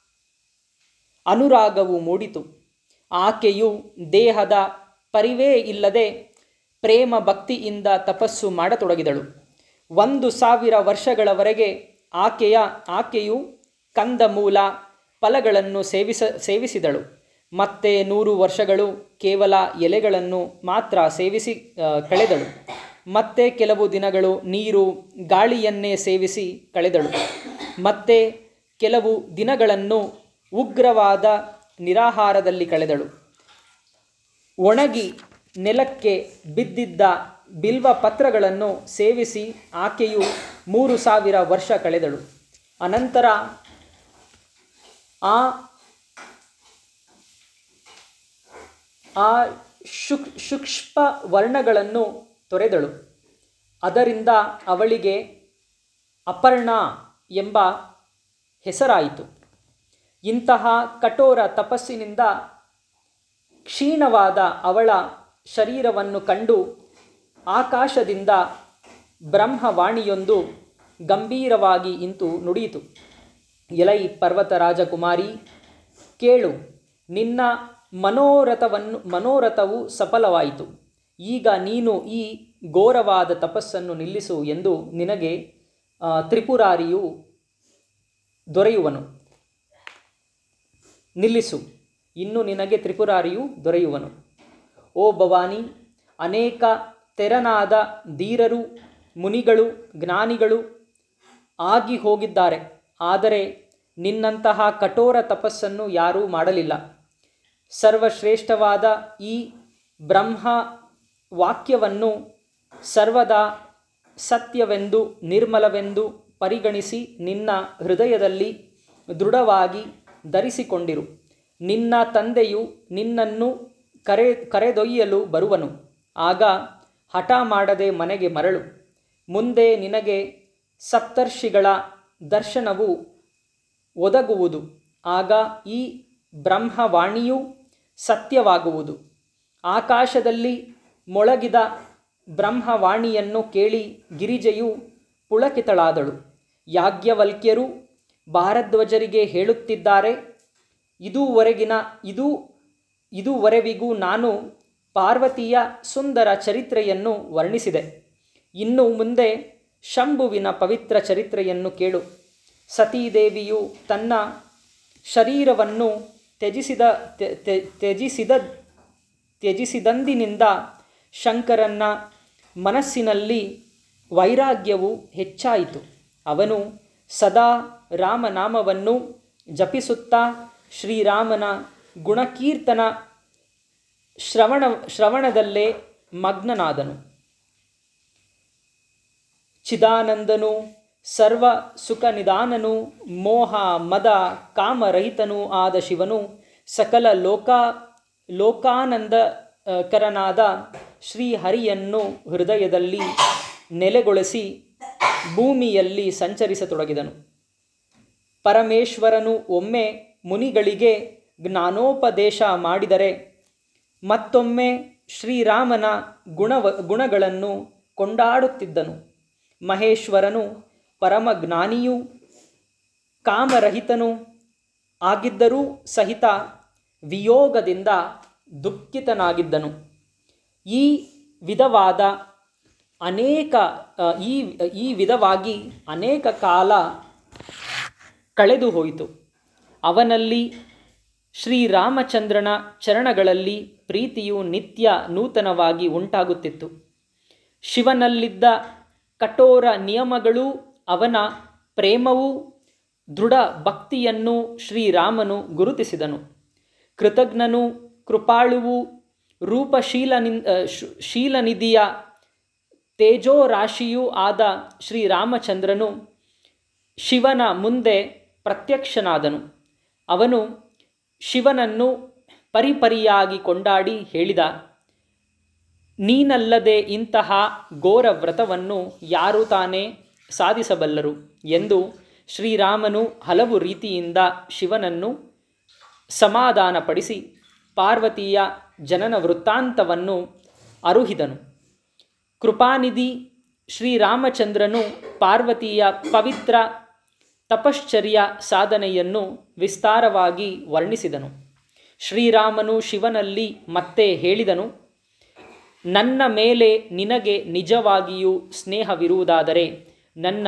ಅನುರಾಗವು ಮೂಡಿತು. ಆಕೆಯು ದೇಹದ ಪರಿವೇ ಇಲ್ಲದೆ ಪ್ರೇಮ ಭಕ್ತಿಯಿಂದ ತಪಸ್ಸು ಮಾಡತೊಡಗಿದಳು. ಒಂದು ಸಾವಿರ ವರ್ಷಗಳವರೆಗೆ ಆಕೆಯ ಆಕೆಯು ಕಂದಮೂಲ ಫಲಗಳನ್ನು ಸೇವಿಸ ಸೇವಿಸಿದಳು. ಮತ್ತೆ ನೂರು ವರ್ಷಗಳು ಕೇವಲ ಎಲೆಗಳನ್ನು ಮಾತ್ರ ಸೇವಿಸಿ ಕಳೆದಳು. ಮತ್ತೆ ಕೆಲವು ದಿನಗಳು ನೀರು ಗಾಳಿಯನ್ನೇ ಸೇವಿಸಿ ಕಳೆದಳು. ಮತ್ತೆ ಕೆಲವು ದಿನಗಳನ್ನು ಉಗ್ರವಾದ ನಿರಾಹಾರದಲ್ಲಿ ಕಳೆದಳು. ಒಣಗಿ ನೆಲಕ್ಕೆ ಬಿದ್ದಿದ್ದ ಬಿಲ್ವ ಪತ್ರಗಳನ್ನು ಸೇವಿಸಿ ಆಕೆಯು ಮೂರು ಸಾವಿರ ವರ್ಷ ಕಳೆದಳು. ಅನಂತರ ಆ ಆ ಶುಕ್ ಸೂಕ್ಷ್ಮ ವರ್ಣಗಳನ್ನು ತೊರೆದಳು. ಅದರಿಂದ ಅವಳಿಗೆ ಅಪರ್ಣ ಎಂಬ ಹೆಸರಾಯಿತು. ಇಂತಹ ಕಠೋರ ತಪಸ್ಸಿನಿಂದ ಕ್ಷೀಣವಾದ ಅವಳ ಶರೀರವನ್ನು ಕಂಡು ಆಕಾಶದಿಂದ ಬ್ರಹ್ಮವಾಣಿಯೊಂದು ಗಂಭೀರವಾಗಿ ಇಂತು ನುಡಿಯಿತು. ಎಲೈ ಪರ್ವತ ರಾಜಕುಮಾರಿ, ಕೇಳು, ನಿನ್ನ ಮನೋರಥವನ್ನು ಮನೋರಥವು ಸಫಲವಾಯಿತು. ಈಗ ನೀನು ಈ ಘೋರವಾದ ತಪಸ್ಸನ್ನು ನಿಲ್ಲಿಸು ಎಂದು ನಿನಗೆ ತ್ರಿಪುರಾರಿಯು ದೊರೆಯುವನು. ನಿಲ್ಲಿಸು, ಇನ್ನು ನಿನಗೆ ತ್ರಿಪುರಾರಿಯು ದೊರೆಯುವನು. ಓ ಭವಾನಿ, ಅನೇಕ ತೆರನಾದ ಧೀರರು, ಮುನಿಗಳು, ಜ್ಞಾನಿಗಳು ಆಗಿ ಹೋಗಿದ್ದಾರೆ. ಆದರೆ ನಿನ್ನಂತಹ ಕಠೋರ ತಪಸ್ಸನ್ನು ಯಾರೂ ಮಾಡಲಿಲ್ಲ. ಸರ್ವಶ್ರೇಷ್ಠವಾದ ಈ ಬ್ರಹ್ಮ ವಾಕ್ಯವನ್ನು ಸರ್ವದಾ ಸತ್ಯವೆಂದು ನಿರ್ಮಲವೆಂದು ಪರಿಗಣಿಸಿ ನಿನ್ನ ಹೃದಯದಲ್ಲಿ ದೃಢವಾಗಿ ಧರಿಸಿಕೊಂಡಿರು. ನಿನ್ನ ತಂದೆಯು ನಿನ್ನನ್ನು ಕರೆ ಕರೆದೊಯ್ಯಲು ಬರುವನು. ಆಗ ಹಠ ಮಾಡದೆ ಮನೆಗೆ ಮರಳು. ಮುಂದೆ ನಿನಗೆ ಸಪ್ತರ್ಷಿಗಳ ದರ್ಶನವು ಒದಗುವುದು. ಆಗ ಈ ಬ್ರಹ್ಮವಾಣಿಯು ಸತ್ಯವಾಗುವುದು. ಆಕಾಶದಲ್ಲಿ ಮೊಳಗಿದ ಬ್ರಹ್ಮವಾಣಿಯನ್ನು ಕೇಳಿ ಗಿರಿಜೆಯು ಪುಳಕಿತಳಾದಳು. ಯಾಜ್ಞವಲ್ಕ್ಯರು ಭಾರದ್ವಾಜರಿಗೆ ಹೇಳುತ್ತಿದ್ದಾರೆ, ಇದುವರೆಗಿನ ಇದು ಇದುವರೆವಿಗೂ ನಾನು ಪಾರ್ವತಿಯ ಸುಂದರ ಚರಿತ್ರೆಯನ್ನು ವರ್ಣಿಸಿದೆ. ಇನ್ನು ಮುಂದೆ ಶಂಭುವಿನ ಪವಿತ್ರ ಚರಿತ್ರೆಯನ್ನು ಕೇಳು. ಸತೀದೇವಿಯು ತನ್ನ ಶರೀರವನ್ನು ತ್ಯಜಿಸಿದ ತ್ಯಜಿಸಿದ ತ್ಯಜಿಸಿದಂದಿನಿಂದ ಶಂಕರನ ಮನಸ್ಸಿನಲ್ಲಿ ವೈರಾಗ್ಯವು ಹೆಚ್ಚಾಯಿತು. ಅವನು ಸದಾ ರಾಮನಾಮವನ್ನು ಜಪಿಸುತ್ತಾ ಶ್ರೀರಾಮನ ಗುಣಕೀರ್ತನ ಶ್ರವಣ ಶ್ರವಣದಲ್ಲೇ ಮಗ್ನನಾದನು. ಚಿದಾನಂದನು, ಸರ್ವ ಸುಖನಿದಾನನು, ಮೋಹ ಮದ ಕಾಮರಹಿತನೂ ಆದ ಶಿವನು ಸಕಲ ಲೋಕ ಲೋಕಾನಂದಕರನಾದ ಶ್ರೀಹರಿಯನ್ನು ಹೃದಯದಲ್ಲಿ ನೆಲೆಗೊಳಿಸಿ ಭೂಮಿಯಲ್ಲಿ ಸಂಚರಿಸತೊಡಗಿದನು. ಪರಮೇಶ್ವರನು ಒಮ್ಮೆ ಮುನಿಗಳಿಗೆ ಜ್ಞಾನೋಪದೇಶ ಮಾಡಿದರೆ ಮತ್ತೊಮ್ಮೆ ಶ್ರೀರಾಮನ ಗುಣವ ಗುಣಗಳನ್ನು ಕೊಂಡಾಡುತ್ತಿದ್ದನು. ಮಹೇಶ್ವರನು ಪರಮಜ್ಞಾನಿಯೂ ಕಾಮರಹಿತನೂ ಆಗಿದ್ದರೂ ಸಹಿತ ವಿಯೋಗದಿಂದ ದುಃಖಿತನಾಗಿದ್ದನು. ಈ ವಿಧವಾದ ಅನೇಕ ಈ ಈ ವಿಧವಾಗಿ ಅನೇಕ ಕಾಲ ಕಳೆದು ಹೋಯಿತು. ಅವನಲ್ಲಿ ಶ್ರೀರಾಮಚಂದ್ರನ ಚರಣಗಳಲ್ಲಿ ಪ್ರೀತಿಯು ನಿತ್ಯ ನೂತನವಾಗಿ ಉಂಟಾಗುತ್ತಿತ್ತು. ಶಿವನಲ್ಲಿದ್ದ ಕಠೋರ ನಿಯಮಗಳೂ ಅವನ ಪ್ರೇಮವೂ ದೃಢ ಭಕ್ತಿಯನ್ನು ಶ್ರೀರಾಮನು ಗುರುತಿಸಿದನು. ಕೃತಜ್ಞನೂ ಕೃಪಾಳುವೂ ರೂಪಶೀಲನಿ ಶೀಲನಿಧಿಯ ತೇಜೋರಾಶಿಯೂ ಆದ ಶ್ರೀರಾಮಚಂದ್ರನು ಶಿವನ ಮುಂದೆ ಪ್ರತ್ಯಕ್ಷನಾದನು. ಅವನು ಶಿವನನ್ನು ಪರಿಪರಿಯಾಗಿ ಕೊಂಡಾಡಿ ಹೇಳಿದ, ನೀನಲ್ಲದೆ ಇಂತಹ ಘೋರ ವ್ರತವನ್ನು ಯಾರು ತಾನೇ ಸಾಧಿಸಬಲ್ಲರು ಎಂದು ಶ್ರೀರಾಮನು ಹಲವು ರೀತಿಯಿಂದ ಶಿವನನ್ನು ಸಮಾಧಾನಪಡಿಸಿ ಪಾರ್ವತಿಯ ಜನನ ವೃತ್ತಾಂತವನ್ನು ಅರುಹಿದನು. ಕೃಪಾನಿಧಿ ಶ್ರೀರಾಮಚಂದ್ರನು ಪಾರ್ವತಿಯ ಪವಿತ್ರ ತಪಶ್ಚರ್ಯ ಸಾಧನೆಯನ್ನು ವಿಸ್ತಾರವಾಗಿ ವರ್ಣಿಸಿದನು. ಶ್ರೀರಾಮನು ಶಿವನಲ್ಲಿ ಮತ್ತೆ ಹೇಳಿದನು, ನನ್ನ ಮೇಲೆ ನಿನಗೆ ನಿಜವಾಗಿಯೂ ಸ್ನೇಹವಿರುವುದಾದರೆ ನನ್ನ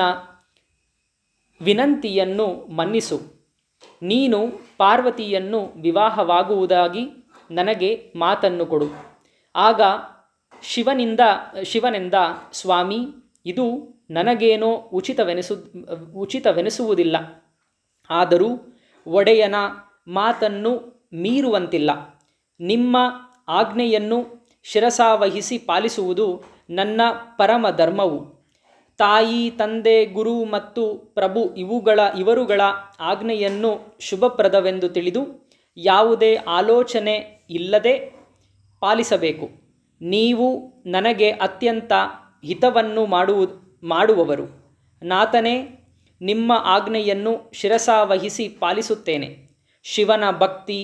ವಿನಂತಿಯನ್ನು ಮನ್ನಿಸು. ನೀನು ಪಾರ್ವತಿಯನ್ನು ವಿವಾಹವಾಗುವುದಾಗಿ ನನಗೆ ಮಾತನ್ನು ಕೊಡು. ಆಗ ಶಿವನಿಂದ ಶಿವನೆಂದ, ಸ್ವಾಮಿ, ಇದು ನನಗೇನೋ ಉಚಿತವೆನಿಸು ಉಚಿತವೆನಿಸುವುದಿಲ್ಲ. ಆದರೂ ಒಡೆಯನ ಮಾತನ್ನು ಮೀರುವಂತಿಲ್ಲ. ನಿಮ್ಮ ಆಜ್ಞೆಯನ್ನು ಶಿರಸಾವಹಿಸಿ ಪಾಲಿಸುವುದು ನನ್ನ ಪರಮ ಧರ್ಮವು. ತಾಯಿ, ತಂದೆ, ಗುರು ಮತ್ತು ಪ್ರಭು ಇವುಗಳ ಇವರುಗಳ ಆಜ್ಞೆಯನ್ನು ಶುಭಪ್ರದವೆಂದು ತಿಳಿದು ಯಾವುದೇ ಆಲೋಚನೆ ಇಲ್ಲದೆ ಪಾಲಿಸಬೇಕು. ನೀವು ನನಗೆ ಅತ್ಯಂತ ಹಿತವನ್ನು ಮಾಡುವು ಮಾಡುವವರು. ನಾಥನೇ, ನಿಮ್ಮ ಆಜ್ಞೆಯನ್ನು ಶಿರಸಾವಹಿಸಿ ಪಾಲಿಸುತ್ತೇನೆ. ಶಿವನ ಭಕ್ತಿ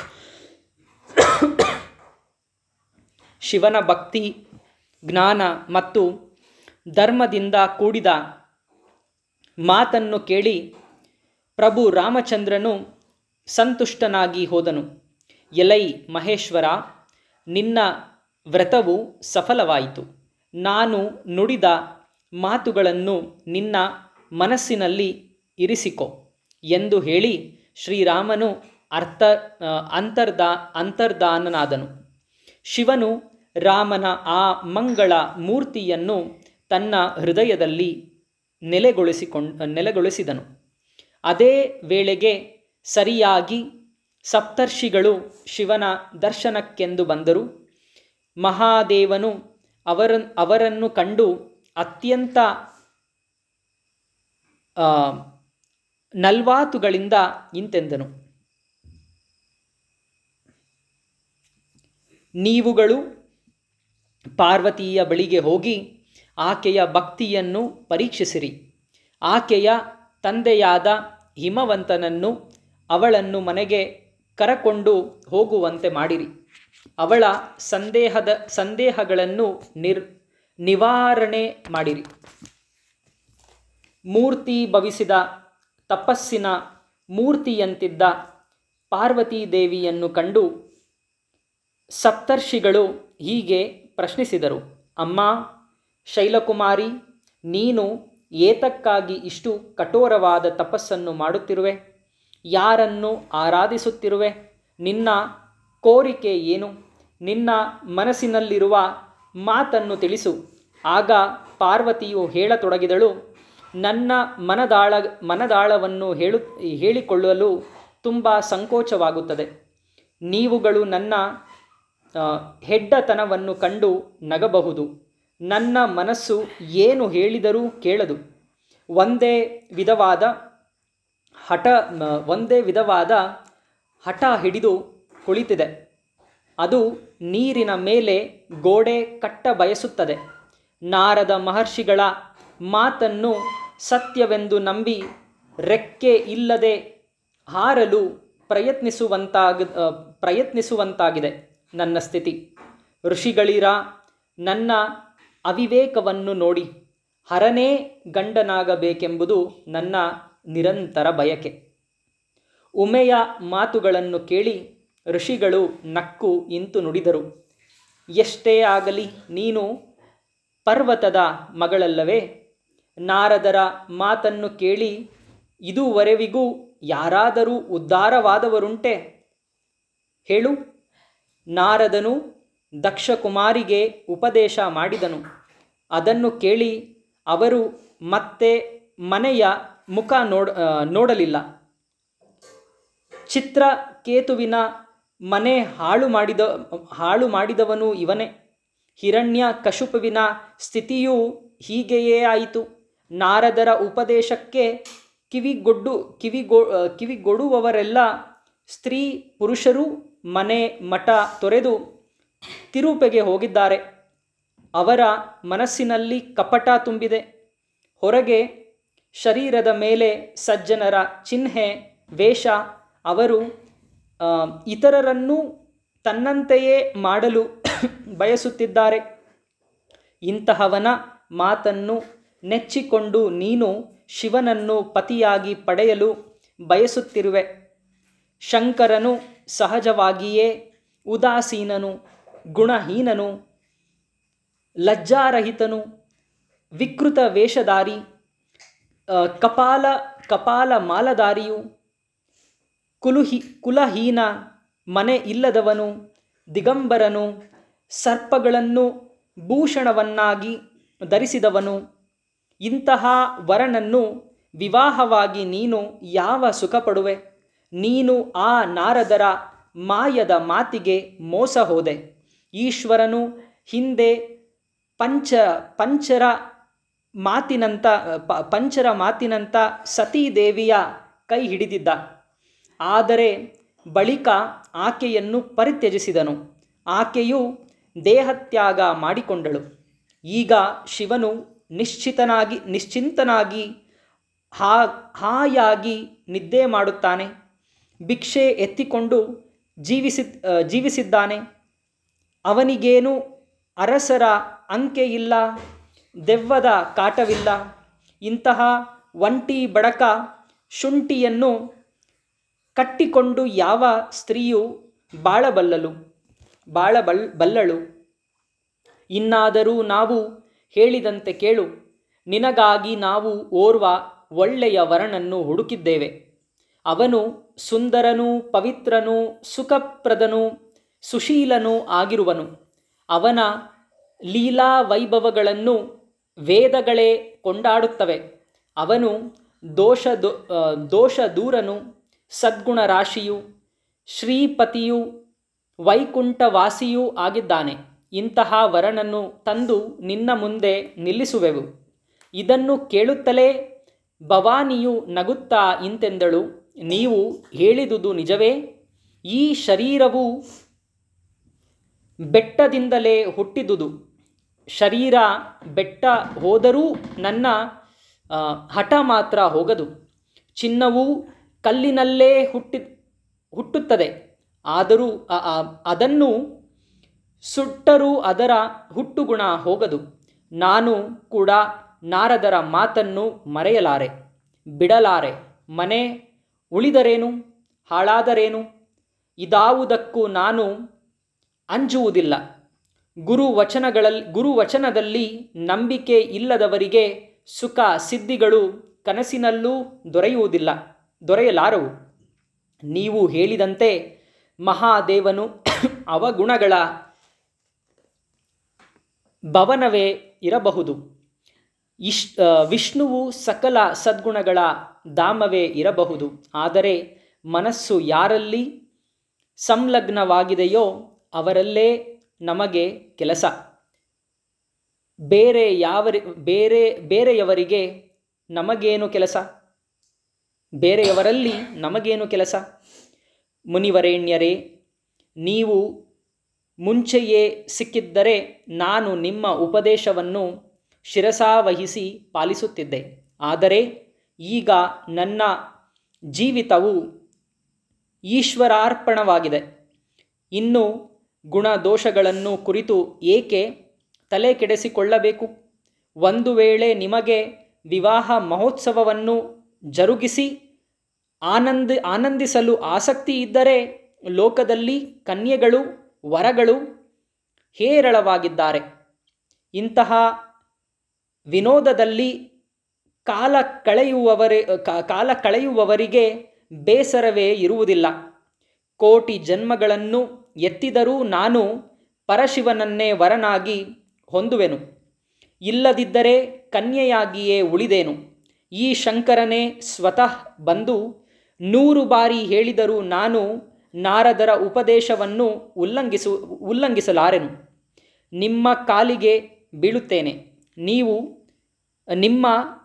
ಶಿವನ ಭಕ್ತಿ ಜ್ಞಾನ ಮತ್ತು ಧರ್ಮದಿಂದ ಕೂಡಿದ ಮಾತನ್ನು ಕೇಳಿ ಪ್ರಭು ರಾಮಚಂದ್ರನು ಸಂತುಷ್ಟನಾಗಿ ಹೋದನು. ಎಲೈ ಮಹೇಶ್ವರ, ನಿನ್ನ ವ್ರತವು ಸಫಲವಾಯಿತು. ನಾನು ನುಡಿದ ಮಾತುಗಳನ್ನು ನಿನ್ನ ಮನಸ್ಸಿನಲ್ಲಿ ಇರಿಸಿಕೊ ಎಂದು ಹೇಳಿ ಶ್ರೀರಾಮನು ಅರ್ಥ ಅಂತರ್ಧಾ ಅಂತರ್ಧಾನನಾದನು. ಶಿವನು ರಾಮನ ಆ ಮಂಗಳ ಮೂರ್ತಿಯನ್ನು ತನ್ನ ಹೃದಯದಲ್ಲಿ ನೆಲೆಗೊಳಿಸಿಕೊಂಡು ನೆಲೆಗೊಳಿಸಿದನು. ಅದೇ ವೇಳೆಗೆ ಸರಿಯಾಗಿ ಸಪ್ತರ್ಷಿಗಳು ಶಿವನ ದರ್ಶನಕ್ಕೆಂದು ಬಂದರು. ಮಹಾದೇವನು ಅವರ ಅವರನ್ನು ಕಂಡು ಅತ್ಯಂತ ನಲ್ವಾತುಗಳಿಂದ ಇಂತೆಂದನು. ನೀವುಗಳು ಪಾರ್ವತಿಯ ಬಳಿಗೆ ಹೋಗಿ ಆಕೆಯ ಭಕ್ತಿಯನ್ನು ಪರೀಕ್ಷಿಸಿರಿ. ಆಕೆಯ ತಂದೆಯಾದ ಹಿಮವಂತನನ್ನು ಅವಳನ್ನು ಮನೆಗೆ ಕರಕೊಂಡು ಹೋಗುವಂತೆ ಮಾಡಿರಿ. ಅವಳ ಸಂದೇಹದ ಸಂದೇಹಗಳನ್ನು ನಿರ್ ನಿವಾರಣೆ ಮಾಡಿರಿ. ಮೂರ್ತಿ ಭವಿಸಿದ ತಪಸ್ಸಿನ ಮೂರ್ತಿಯಂತಿದ್ದ ಪಾರ್ವತೀ ದೇವಿಯನ್ನು ಕಂಡು ಸಪ್ತರ್ಷಿಗಳು ಹೀಗೆ ಪ್ರಶ್ನಿಸಿದರು. ಅಮ್ಮ ಶೈಲಕುಮಾರಿ, ನೀನು ಏತಕ್ಕಾಗಿ ಇಷ್ಟು ಕಠೋರವಾದ ತಪಸ್ಸನ್ನು ಮಾಡುತ್ತಿರುವೆ? ಯಾರನ್ನು ಆರಾಧಿಸುತ್ತಿರುವೆ? ನಿನ್ನ ಕೋರಿಕೆ ಏನು? ನಿನ್ನ ಮನಸ್ಸಿನಲ್ಲಿರುವ ಮಾತನ್ನು ತಿಳಿಸು. ಆಗ ಪಾರ್ವತಿಯು ಹೇಳತೊಡಗಿದಳು. ನನ್ನ ಮನದಾಳ ಮನದಾಳವನ್ನು ಹೇಳು ಹೇಳಿಕೊಳ್ಳಲು ತುಂಬ ಸಂಕೋಚವಾಗುತ್ತದೆ. ನೀವುಗಳು ನನ್ನ ಹೆಡ್ಡತನವನ್ನು ಕಂಡು ನಗಬಹುದು. ನನ್ನ ಮನಸ್ಸು ಏನು ಹೇಳಿದರೂ ಕೇಳದು. ಒಂದೇ ವಿಧವಾದ ಹಠ ಒಂದೇ ವಿಧವಾದ ಹಠ ಹಿಡಿದು ಕುಳಿತಿದೆ. ಅದು ನೀರಿನ ಮೇಲೆ ಗೋಡೆ ಕಟ್ಟ ಬಯಸುತ್ತದೆ. ನಾರದ ಮಹರ್ಷಿಗಳ ಮಾತನ್ನು ಸತ್ಯವೆಂದು ನಂಬಿ ರೆಕ್ಕೆ ಇಲ್ಲದೆ ಹಾರಲು ಪ್ರಯತ್ನಿಸುವಂತಾಗ ಪ್ರಯತ್ನಿಸುವಂತಾಗಿದೆ ನನ್ನ ಸ್ಥಿತಿ. ಋಷಿಗಳಿರ ನನ್ನ ಅವಿವೇಕವನ್ನು ನೋಡಿ ಹರನೇ ಗಂಡನಾಗಬೇಕೆಂಬುದು ನನ್ನ ನಿರಂತರ ಬಯಕೆ. ಉಮೆಯ ಮಾತುಗಳನ್ನು ಕೇಳಿ ಋಷಿಗಳು ನಕ್ಕು ಇಂತು ನುಡಿದರು. ಎಷ್ಟೇ ಆಗಲಿ ನೀನು ಪರ್ವತದ ಮಗಳಲ್ಲವೇ? ನಾರದರ ಮಾತನ್ನು ಕೇಳಿ ಇದುವರೆವಿಗೂ ಯಾರಾದರೂ ಉದ್ಧಾರವಾದವರುಂಟೆ? ಹೇಳು. ನಾರದನು ದಕ್ಷಕುಮಾರಿಗೆ ಉಪದೇಶ ಮಾಡಿದನು. ಅದನ್ನು ಕೇಳಿ ಅವರು ಮತ್ತೆ ಮನೆಯ ಮುಖ ನೋಡ ನೋಡಲಿಲ್ಲ. ಚಿತ್ರಕೇತುವಿನ ಮನೆ ಹಾಳು ಮಾಡಿದ ಹಾಳು ಮಾಡಿದವನು ಇವನೇ. ಹಿರಣ್ಯ ಕಶುಪುವಿನ ಸ್ಥಿತಿಯೂ ಹೀಗೆಯೇ ಆಯಿತು. ನಾರದರ ಉಪದೇಶಕ್ಕೆ ಕಿವಿಗೊಡ್ಡು ಕಿವಿಗೊ ಕಿವಿಗೊಡುವವರೆಲ್ಲ ಸ್ತ್ರೀ ಪುರುಷರು ಮನೆ ಮಠ ತೊರೆದು ತಿರುಪೆಗೆ ಹೋಗಿದ್ದಾರೆ. ಅವರ ಮನಸ್ಸಿನಲ್ಲಿ ಕಪಟ ತುಂಬಿದೆ. ಹೊರಗೆ ಶರೀರದ ಮೇಲೆ ಸಜ್ಜನರ ಚಿಹ್ನೆ ವೇಷ. ಅವರು ಇತರರನ್ನು ತನ್ನಂತೆಯೇ ಮಾಡಲು ಬಯಸುತ್ತಿದ್ದಾರೆ. ಇಂತಹವನ ಮಾತನ್ನು ನೆಚ್ಚಿಕೊಂಡು ನೀನು ಶಿವನನ್ನು ಪತಿಯಾಗಿ ಪಡೆಯಲು ಬಯಸುತ್ತಿರುವೆ. ಶಂಕರನು ಸಹಜವಾಗಿಯೇ ಉದಾಸೀನನು, ಗುಣಹೀನನು, ಲಜ್ಜಾರಹಿತನು, ವಿಕೃತ ವೇಷಧಾರಿ, ಕಪಾಲ ಕಪಾಲ ಮಾಲಧಾರಿಯು, ಕುಲುಹಿ ಕುಲಹೀನ, ಮನೆ ಇಲ್ಲದವನು, ದಿಗಂಬರನು, ಸರ್ಪಗಳನ್ನು ಭೂಷಣವನ್ನಾಗಿ ಧರಿಸಿದವನು. ಇಂತಹ ವರನನ್ನು ವಿವಾಹವಾಗಿ ನೀನು ಯಾವ ಸುಖಪಡುವೆ? ನೀನು ಆ ನಾರದರ ಮಾಯದ ಮಾತಿಗೆ ಮೋಸ ಹೋದೆ. ಈಶ್ವರನು ಹಿಂದೆ ಪಂಚ ಪಂಚರ ಮಾತಿನಂತ ಪಂಚರ ಮಾತಿನಂತ ಸತೀದೇವಿಯ ಕೈ ಹಿಡಿದಿದ್ದ. ಆದರೆ ಬಳಿಕ ಆಕೆಯನ್ನು ಪರಿತ್ಯಜಿಸಿದನು. ಆಕೆಯು ದೇಹತ್ಯಾಗ ಮಾಡಿಕೊಂಡಳು. ಈಗ ಶಿವನು ನಿಶ್ಚಿತನಾಗಿ ನಿಶ್ಚಿಂತನಾಗಿ ಹಾ ಹಾಯಾಗಿ ನಿದ್ದೆ ಮಾಡುತ್ತಾನೆ. ಭಿಕ್ಷೆ ಎತ್ತಿಕೊಂಡು ಜೀವಿಸಿ ಜೀವಿಸಿದ್ದಾನೆ. ಅವನಿಗೇನು ಅರಸರ ಅಂಕೆ ಇಲ್ಲ, ದೆವ್ವದ ಕಾಟವಿಲ್ಲ. ಇಂತಹ ಒಂಟಿ ಬಡಕ ಶುಂಠಿಯನ್ನು ಕಟ್ಟಿಕೊಂಡು ಯಾವ ಸ್ತ್ರೀಯು ಬಾಳಬಲ್ಲಲು ಬಾಳಬಲ್ ಬಲ್ಲಳು? ಇನ್ನಾದರೂ ನಾವು ಹೇಳಿದಂತೆ ಕೇಳು. ನಿನಗಾಗಿ ನಾವು ಓರ್ವ ಒಳ್ಳೆಯ ವರನನ್ನು ಹುಡುಕಿದ್ದೇವೆ. ಅವನು ಸುಂದರನೂ ಪವಿತ್ರನೂ ಸುಖಪ್ರದನೂ ಸುಶೀಲನೂ ಆಗಿರುವನು. ಅವನ ಲೀಲಾ ವೈಭವಗಳನ್ನು ವೇದಗಳೇ ಕೊಂಡಾಡುತ್ತವೆ. ಅವನು ದೋಷ ದೋಷ ದೂರನು, ಸದ್ಗುಣ ರಾಶಿಯು, ಶ್ರೀಪತಿಯು ವೈಕುಂಠವಾಸಿಯೂ ಆಗಿದ್ದಾನೆ. ಇಂತಹ ವರನನ್ನು ತಂದು ನಿನ್ನ ಮುಂದೆ ನಿಲ್ಲಿಸುವೆವು. ಇದನ್ನು ಕೇಳುತ್ತಲೇ ಭವಾನಿಯು ನಗುತ್ತಾ ಇಂತೆಂದಳು, ನೀವು ಹೇಳಿದುದು ನಿಜವೇ? ಈ ಶರೀರವು ಬೆಟ್ಟದಿಂದಲೇ ಹುಟ್ಟಿದುದು. ಶರೀರ ಬೆಟ್ಟ ಹೋದರೂ ನನ್ನ ಹಠ ಮಾತ್ರ ಹೋಗದು. ಚಿನ್ನವು ಕಲ್ಲಿನಲ್ಲೇ ಹುಟ್ಟಿ ಹುಟ್ಟುತ್ತದೆ ಆದರೂ ಅದನ್ನು ಸುಟ್ಟರೂ ಅದರ ಹುಟ್ಟುಗುಣ ಹೋಗದು. ನಾನು ಕೂಡ ನಾರದರ ಮಾತನ್ನು ಮರೆಯಲಾರೆ, ಬಿಡಲಾರೆ. ಮನೆ ಉಳಿದರೇನು, ಹಾಳಾದರೇನು, ಇದಾವುದಕ್ಕೂ ನಾನು ಅಂಜುವುದಿಲ್ಲ. ಗುರುವಚನಗಳಲ್ಲಿ ಗುರುವಚನದಲ್ಲಿ ನಂಬಿಕೆ ಇಲ್ಲದವರಿಗೆ ಸುಖ ಸಿದ್ಧಿಗಳು ಕನಸಿನಲ್ಲೂ ದೊರೆಯುವುದಿಲ್ಲ ದೊರೆಯಲಾರವು. ನೀವು ಹೇಳಿದಂತೆ ಮಹಾದೇವನು ಅವಗುಣಗಳ ಭವನವೇ ಇರಬಹುದು. ಇಶ್ ವಿಷ್ಣುವು ಸಕಲ ಸದ್ಗುಣಗಳ ಧಾಮವೇ ಇರಬಹುದು. ಆದರೆ ಮನಸ್ಸು ಯಾರಲ್ಲಿ ಸಂಲಗ್ನವಾಗಿದೆಯೋ ಅವರಲ್ಲೇ ನಮಗೆ ಕೆಲಸ. ಬೇರೆ ಯಾವ ಬೇರೆ ಬೇರೆಯವರಿಗೆ ನಮಗೇನು ಕೆಲಸ? ಬೇರೆಯವರಲ್ಲಿ ನಮಗೇನು ಕೆಲಸ? ಮುನಿವರೇಣ್ಯರೇ, ನೀವು ಮುಂಚೆಯೇ ಸಿಕ್ಕಿದ್ದರೆ ನಾನು ನಿಮ್ಮ ಉಪದೇಶವನ್ನು ಶಿರಸಾವಹಿಸಿ ಪಾಲಿಸುತ್ತಿದ್ದೆ. ಆದರೆ ಈಗ ನನ್ನ ಜೀವಿತವು ಈಶ್ವರಾರ್ಪಣವಾಗಿದೆ. ಇನ್ನು ಗುಣದೋಷಗಳನ್ನು ಕುರಿತು ಏಕೆ ತಲೆ ಕೆಡಿಸಿಕೊಳ್ಳಬೇಕು? ಒಂದು ವೇಳೆ ನಿಮಗೆ ವಿವಾಹ ಮಹೋತ್ಸವವನ್ನು ಜರುಗಿಸಿ ಆನಂದ ಆನಂದಿಸಲು ಆಸಕ್ತಿ ಇದ್ದರೆ ಲೋಕದಲ್ಲಿ ಕನ್ಯೆಗಳು ವರಗಳು ಹೇರಳವಾಗಿದ್ದಾರೆ. ಇಂತಹ ವಿನೋದದಲ್ಲಿ ಕಾಲ ಕಳೆಯುವವರೇ ಕಾಲ ಕಳೆಯುವವರಿಗೆ ಬೇಸರವೇ ಇರುವುದಿಲ್ಲ. ಕೋಟಿ ಜನ್ಮಗಳನ್ನು ಎತ್ತಿದರೂ ನಾನು ಪರಶಿವನನ್ನೇ ವರನಾಗಿ ಹೊಂದುವೆನು. ಇಲ್ಲದಿದ್ದರೆ ಕನ್ಯೆಯಾಗಿಯೇ ಉಳಿದೇನು. ಈ ಶಂಕರನೇ ಸ್ವತಃ ಬಂದು ನೂರು ಬಾರಿ ಹೇಳಿದರೂ ನಾನು ನಾರದರ ಉಪದೇಶವನ್ನು ಉಲ್ಲಂಘಿಸು ಉಲ್ಲಂಘಿಸಲಾರೆನು. ನಿಮ್ಮ ಕಾಲಿಗೆ ಬೀಳುತ್ತೇನೆ. ನೀವು ನಿಮ್ಮ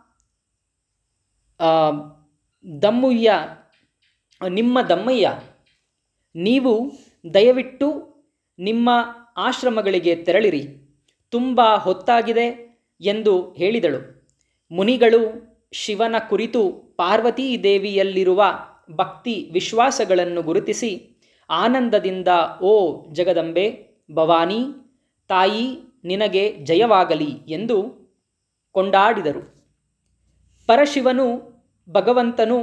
ದಮ್ಮಯ್ಯ ನಿಮ್ಮ ದಮ್ಮಯ್ಯ ನೀವು ದಯವಿಟ್ಟು ನಿಮ್ಮ ಆಶ್ರಮಗಳಿಗೆ ತೆರಳಿರಿ. ತುಂಬ ಹೊತ್ತಾಗಿದೆ ಎಂದು ಹೇಳಿದಳು. ಮುನಿಗಳು ಶಿವನ ಕುರಿತು ಪಾರ್ವತೀ ದೇವಿಯಲ್ಲಿರುವ ಭಕ್ತಿ ವಿಶ್ವಾಸಗಳನ್ನು ಗುರುತಿಸಿ ಆನಂದದಿಂದ ಓ ಜಗದಂಬೆ ಭವಾನಿ ತಾಯಿ ನಿನಗೆ ಜಯವಾಗಲಿ ಎಂದು ಕೊಂಡಾಡಿದರು. ಪರಶಿವನು ಭಗವಂತನು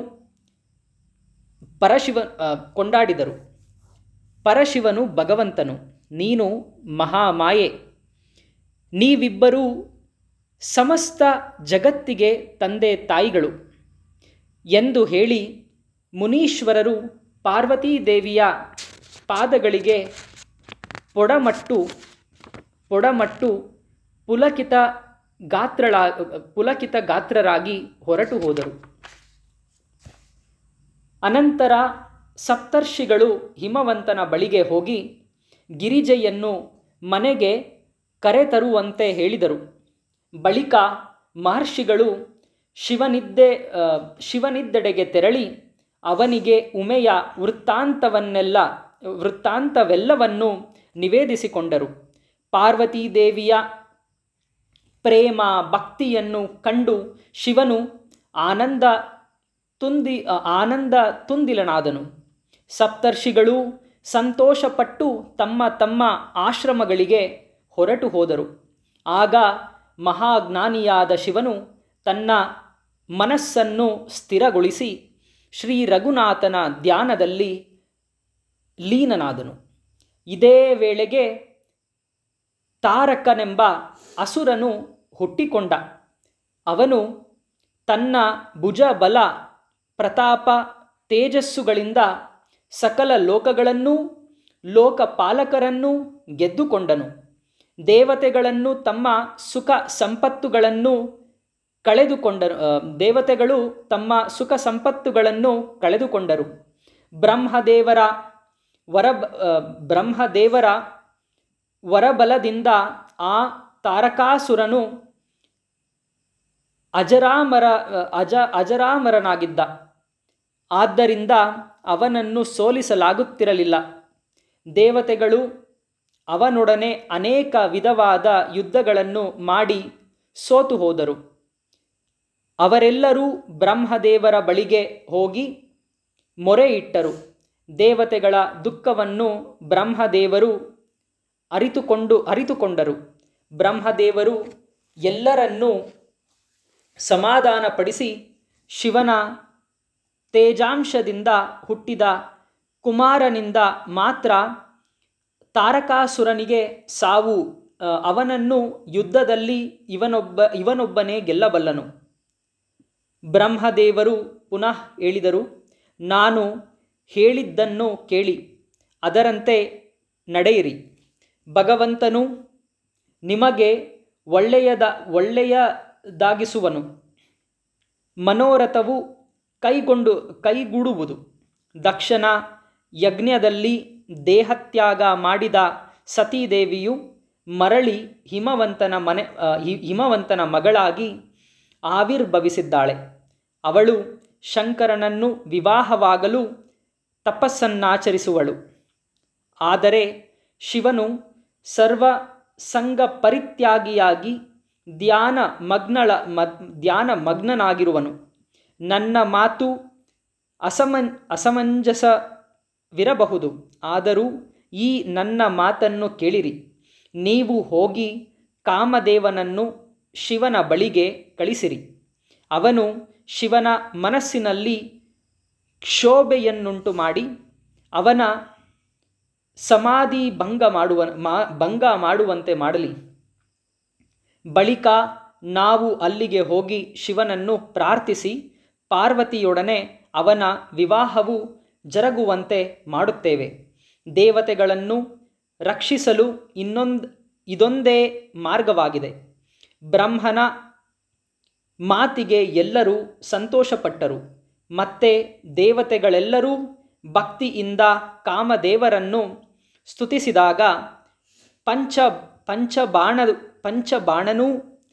ಪರಶಿವ ಕೊಂಡಾಡಿದರು ಪರಶಿವನು ಭಗವಂತನು ನೀನು ಮಹಾಮಾಯೆ, ನೀವಿಬ್ಬರೂ ಸಮಸ್ತ ಜಗತ್ತಿಗೆ ತಂದೆ ತಾಯಿಗಳು ಎಂದು ಹೇಳಿ ಮುನೀಶ್ವರರು ಪಾರ್ವತೀ ದೇವಿಯ ಪಾದಗಳಿಗೆ ಪೊಡಮಟ್ಟು ಪೊಡಮಟ್ಟು ಪುಲಕಿತ ಗಾತ್ರಳ ಪುಲಕಿತ ಗಾತ್ರರಾಗಿ ಹೊರಟು ಹೋದರು. ಅನಂತರ ಸಪ್ತರ್ಷಿಗಳು ಹಿಮವಂತನ ಬಳಿಗೆ ಹೋಗಿ ಗಿರಿಜೆಯನ್ನು ಮನೆಗೆ ಕರೆತರುವಂತೆ ಹೇಳಿದರು. ಬಳಿಕ ಮಹರ್ಷಿಗಳು ಶಿವನಿದ್ದೆ ಶಿವನಿದ್ದೆಡೆಗೆ ತೆರಳಿ ಅವನಿಗೆ ಉಮೆಯ ವೃತ್ತಾಂತವನ್ನೆಲ್ಲ ವೃತ್ತಾಂತವೆಲ್ಲವನ್ನು ನಿವೇದಿಸಿಕೊಂಡರು. ಪಾರ್ವತೀ ದೇವಿಯ ಪ್ರೇಮ ಭಕ್ತಿಯನ್ನು ಕಂಡು ಶಿವನು ಆನಂದ ತುಂದಿ ಆನಂದ ತುಂದಿಲನಾದನು. ಸಪ್ತರ್ಷಿಗಳು ಸಂತೋಷಪಟ್ಟು ತಮ್ಮ ತಮ್ಮ ಆಶ್ರಮಗಳಿಗೆ ಹೊರಟು ಹೋದರು. ಆಗ ಮಹಾಜ್ಞಾನಿಯಾದ ಶಿವನು ತನ್ನ ಮನಸ್ಸನ್ನು ಸ್ಥಿರಗೊಳಿಸಿ ಶ್ರೀ ರಘುನಾಥನ ಧ್ಯಾನದಲ್ಲಿ ಲೀನನಾದನು. ಇದೇ ವೇಳೆಗೆ ತಾರಕನೆಂಬ ಅಸುರನು ಹುಟ್ಟಿಕೊಂಡ. ಅವನು ತನ್ನ ಭುಜಬಲ ಪ್ರತಾಪ ತೇಜಸ್ಸುಗಳಿಂದ ಸಕಲ ಲೋಕಗಳನ್ನೂ ಲೋಕಪಾಲಕರನ್ನೂ ಗೆದ್ದುಕೊಂಡನು. ದೇವತೆಗಳನ್ನು ತಮ್ಮ ಸುಖ ಸಂಪತ್ತುಗಳನ್ನು ಕಳೆದುಕೊಂಡರು ದೇವತೆಗಳು ತಮ್ಮ ಸುಖ ಸಂಪತ್ತುಗಳನ್ನು ಕಳೆದುಕೊಂಡರು. ಬ್ರಹ್ಮದೇವರ ವರ ಬ್ರಹ್ಮದೇವರ ವರಬಲದಿಂದ ಆ ತಾರಕಾಸುರನು ಅಜರಾಮರ ಅಜ ಅಜರಾಮರನಾಗಿದ್ದ. ಆದ್ದರಿಂದ ಅವನನ್ನು ಸೋಲಿಸಲಾಗುತ್ತಿರಲಿಲ್ಲ. ದೇವತೆಗಳು ಅವನೊಡನೆ ಅನೇಕ ವಿಧವಾದ ಯುದ್ಧಗಳನ್ನು ಮಾಡಿ ಸೋತು ಹೋದರು. ಅವರೆಲ್ಲರೂ ಬ್ರಹ್ಮದೇವರ ಬಳಿಗೆ ಹೋಗಿ ಮೊರೆ ಇಟ್ಟರು. ದೇವತೆಗಳ ದುಃಖವನ್ನು ಬ್ರಹ್ಮದೇವರು ಅರಿತುಕೊಂಡು ಅರಿತುಕೊಂಡರು. ಬ್ರಹ್ಮದೇವರು ಎಲ್ಲರನ್ನೂ ಸಮಾಧಾನಪಡಿಸಿ ಶಿವನ ತೇಜಾಂಶದಿಂದ ಹುಟ್ಟಿದ ಕುಮಾರನಿಂದ ಮಾತ್ರ ತಾರಕಾಸುರನಿಗೆ ಸಾವು, ಅವನನ್ನು ಯುದ್ಧದಲ್ಲಿ ಇವನೊಬ್ಬ ಇವನೊಬ್ಬನೇ ಗೆಲ್ಲಬಲ್ಲನು. ಬ್ರಹ್ಮದೇವರು ಪುನಃ ಹೇಳಿದರು, ನಾನು ಹೇಳಿದ್ದನ್ನು ಕೇಳಿ ಅದರಂತೆ ನಡೆಯಿರಿ. ಭಗವಂತನು ನಿಮಗೆ ಒಳ್ಳೆಯದ ಒಳ್ಳೆಯದಾಗಿಸುವನು. ಮನೋರಥವು ಕೈಗೊಂಡು ಕೈಗೂಡುವುದು. ದಕ್ಷನ ಯಜ್ಞದಲ್ಲಿ ದೇಹತ್ಯಾಗ ಮಾಡಿದ ಸತೀದೇವಿಯು ಮರಳಿ ಹಿಮವಂತನ ಮನೆ ಹಿಮವಂತನ ಮಗಳಾಗಿ ಆವಿರ್ಭವಿಸಿದ್ದಾಳೆ. ಅವಳು ಶಂಕರನನ್ನು ವಿವಾಹವಾಗಲು ತಪಸ್ಸನ್ನಾಚರಿಸುವಳು. ಆದರೆ ಶಿವನು ಸರ್ವ ಸಂಗ ಪರಿತ್ಯಾಗಿಯಾಗಿ ಧ್ಯಾನ ಮಗ್ನಳ ಮದ್ ಧ್ಯಾನ ಮಗ್ನನಾಗಿರುವನು. ನನ್ನ ಮಾತು ಅಸಮಂ ಅಸಮಂಜಸವಿರಬಹುದು, ಆದರೂ ಈ ನನ್ನ ಮಾತನ್ನು ಕೇಳಿರಿ. ನೀವು ಹೋಗಿ ಕಾಮದೇವನನ್ನು ಶಿವನ ಬಳಿಗೆ ಕಳಿಸಿರಿ. ಅವನು ಶಿವನ ಮನಸ್ಸಿನಲ್ಲಿ ಕ್ಷೋಭೆಯನ್ನುಂಟು ಮಾಡಿ ಅವನ ಸಮಾಧಿ ಭಂಗ ಮಾಡುವ ಮಾ ಭಂಗ ಮಾಡುವಂತೆ ಮಾಡಲಿ. ಬಳಿಕ ನಾವು ಅಲ್ಲಿಗೆ ಹೋಗಿ ಶಿವನನ್ನು ಪ್ರಾರ್ಥಿಸಿ ಪಾರ್ವತಿಯೊಡನೆ ಅವನ ವಿವಾಹವು ಜರುಗುವಂತೆ ಮಾಡುತ್ತೇವೆ. ದೇವತೆಗಳನ್ನು ರಕ್ಷಿಸಲು ಇನ್ನೊಂದು ಇದೊಂದೇ ಮಾರ್ಗವಾಗಿದೆ. ಬ್ರಹ್ಮನ ಮಾತಿಗೆ ಎಲ್ಲರೂ ಸಂತೋಷಪಟ್ಟರು. ಮತ್ತೆ ದೇವತೆಗಳೆಲ್ಲರೂ ಭಕ್ತಿಯಿಂದ ಕಾಮದೇವರನ್ನು ಸ್ತುತಿಸಿದಾಗ ಪಂಚ ಪಂಚಬಾಣ ಪಂಚಬಾಣನೂ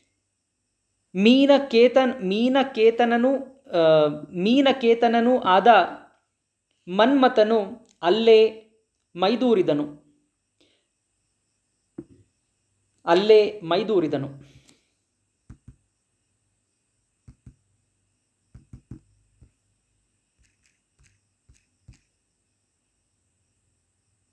ಮೀನಕೇತನ್ ಮೀನಕೇತನನು ಮೀನಕೇತನನೂ ಆದ ಮನ್ಮಥನು ಅಲ್ಲೇ ಮೈದೂರಿದನು ಅಲ್ಲೇ ಮೈದೂರಿದನು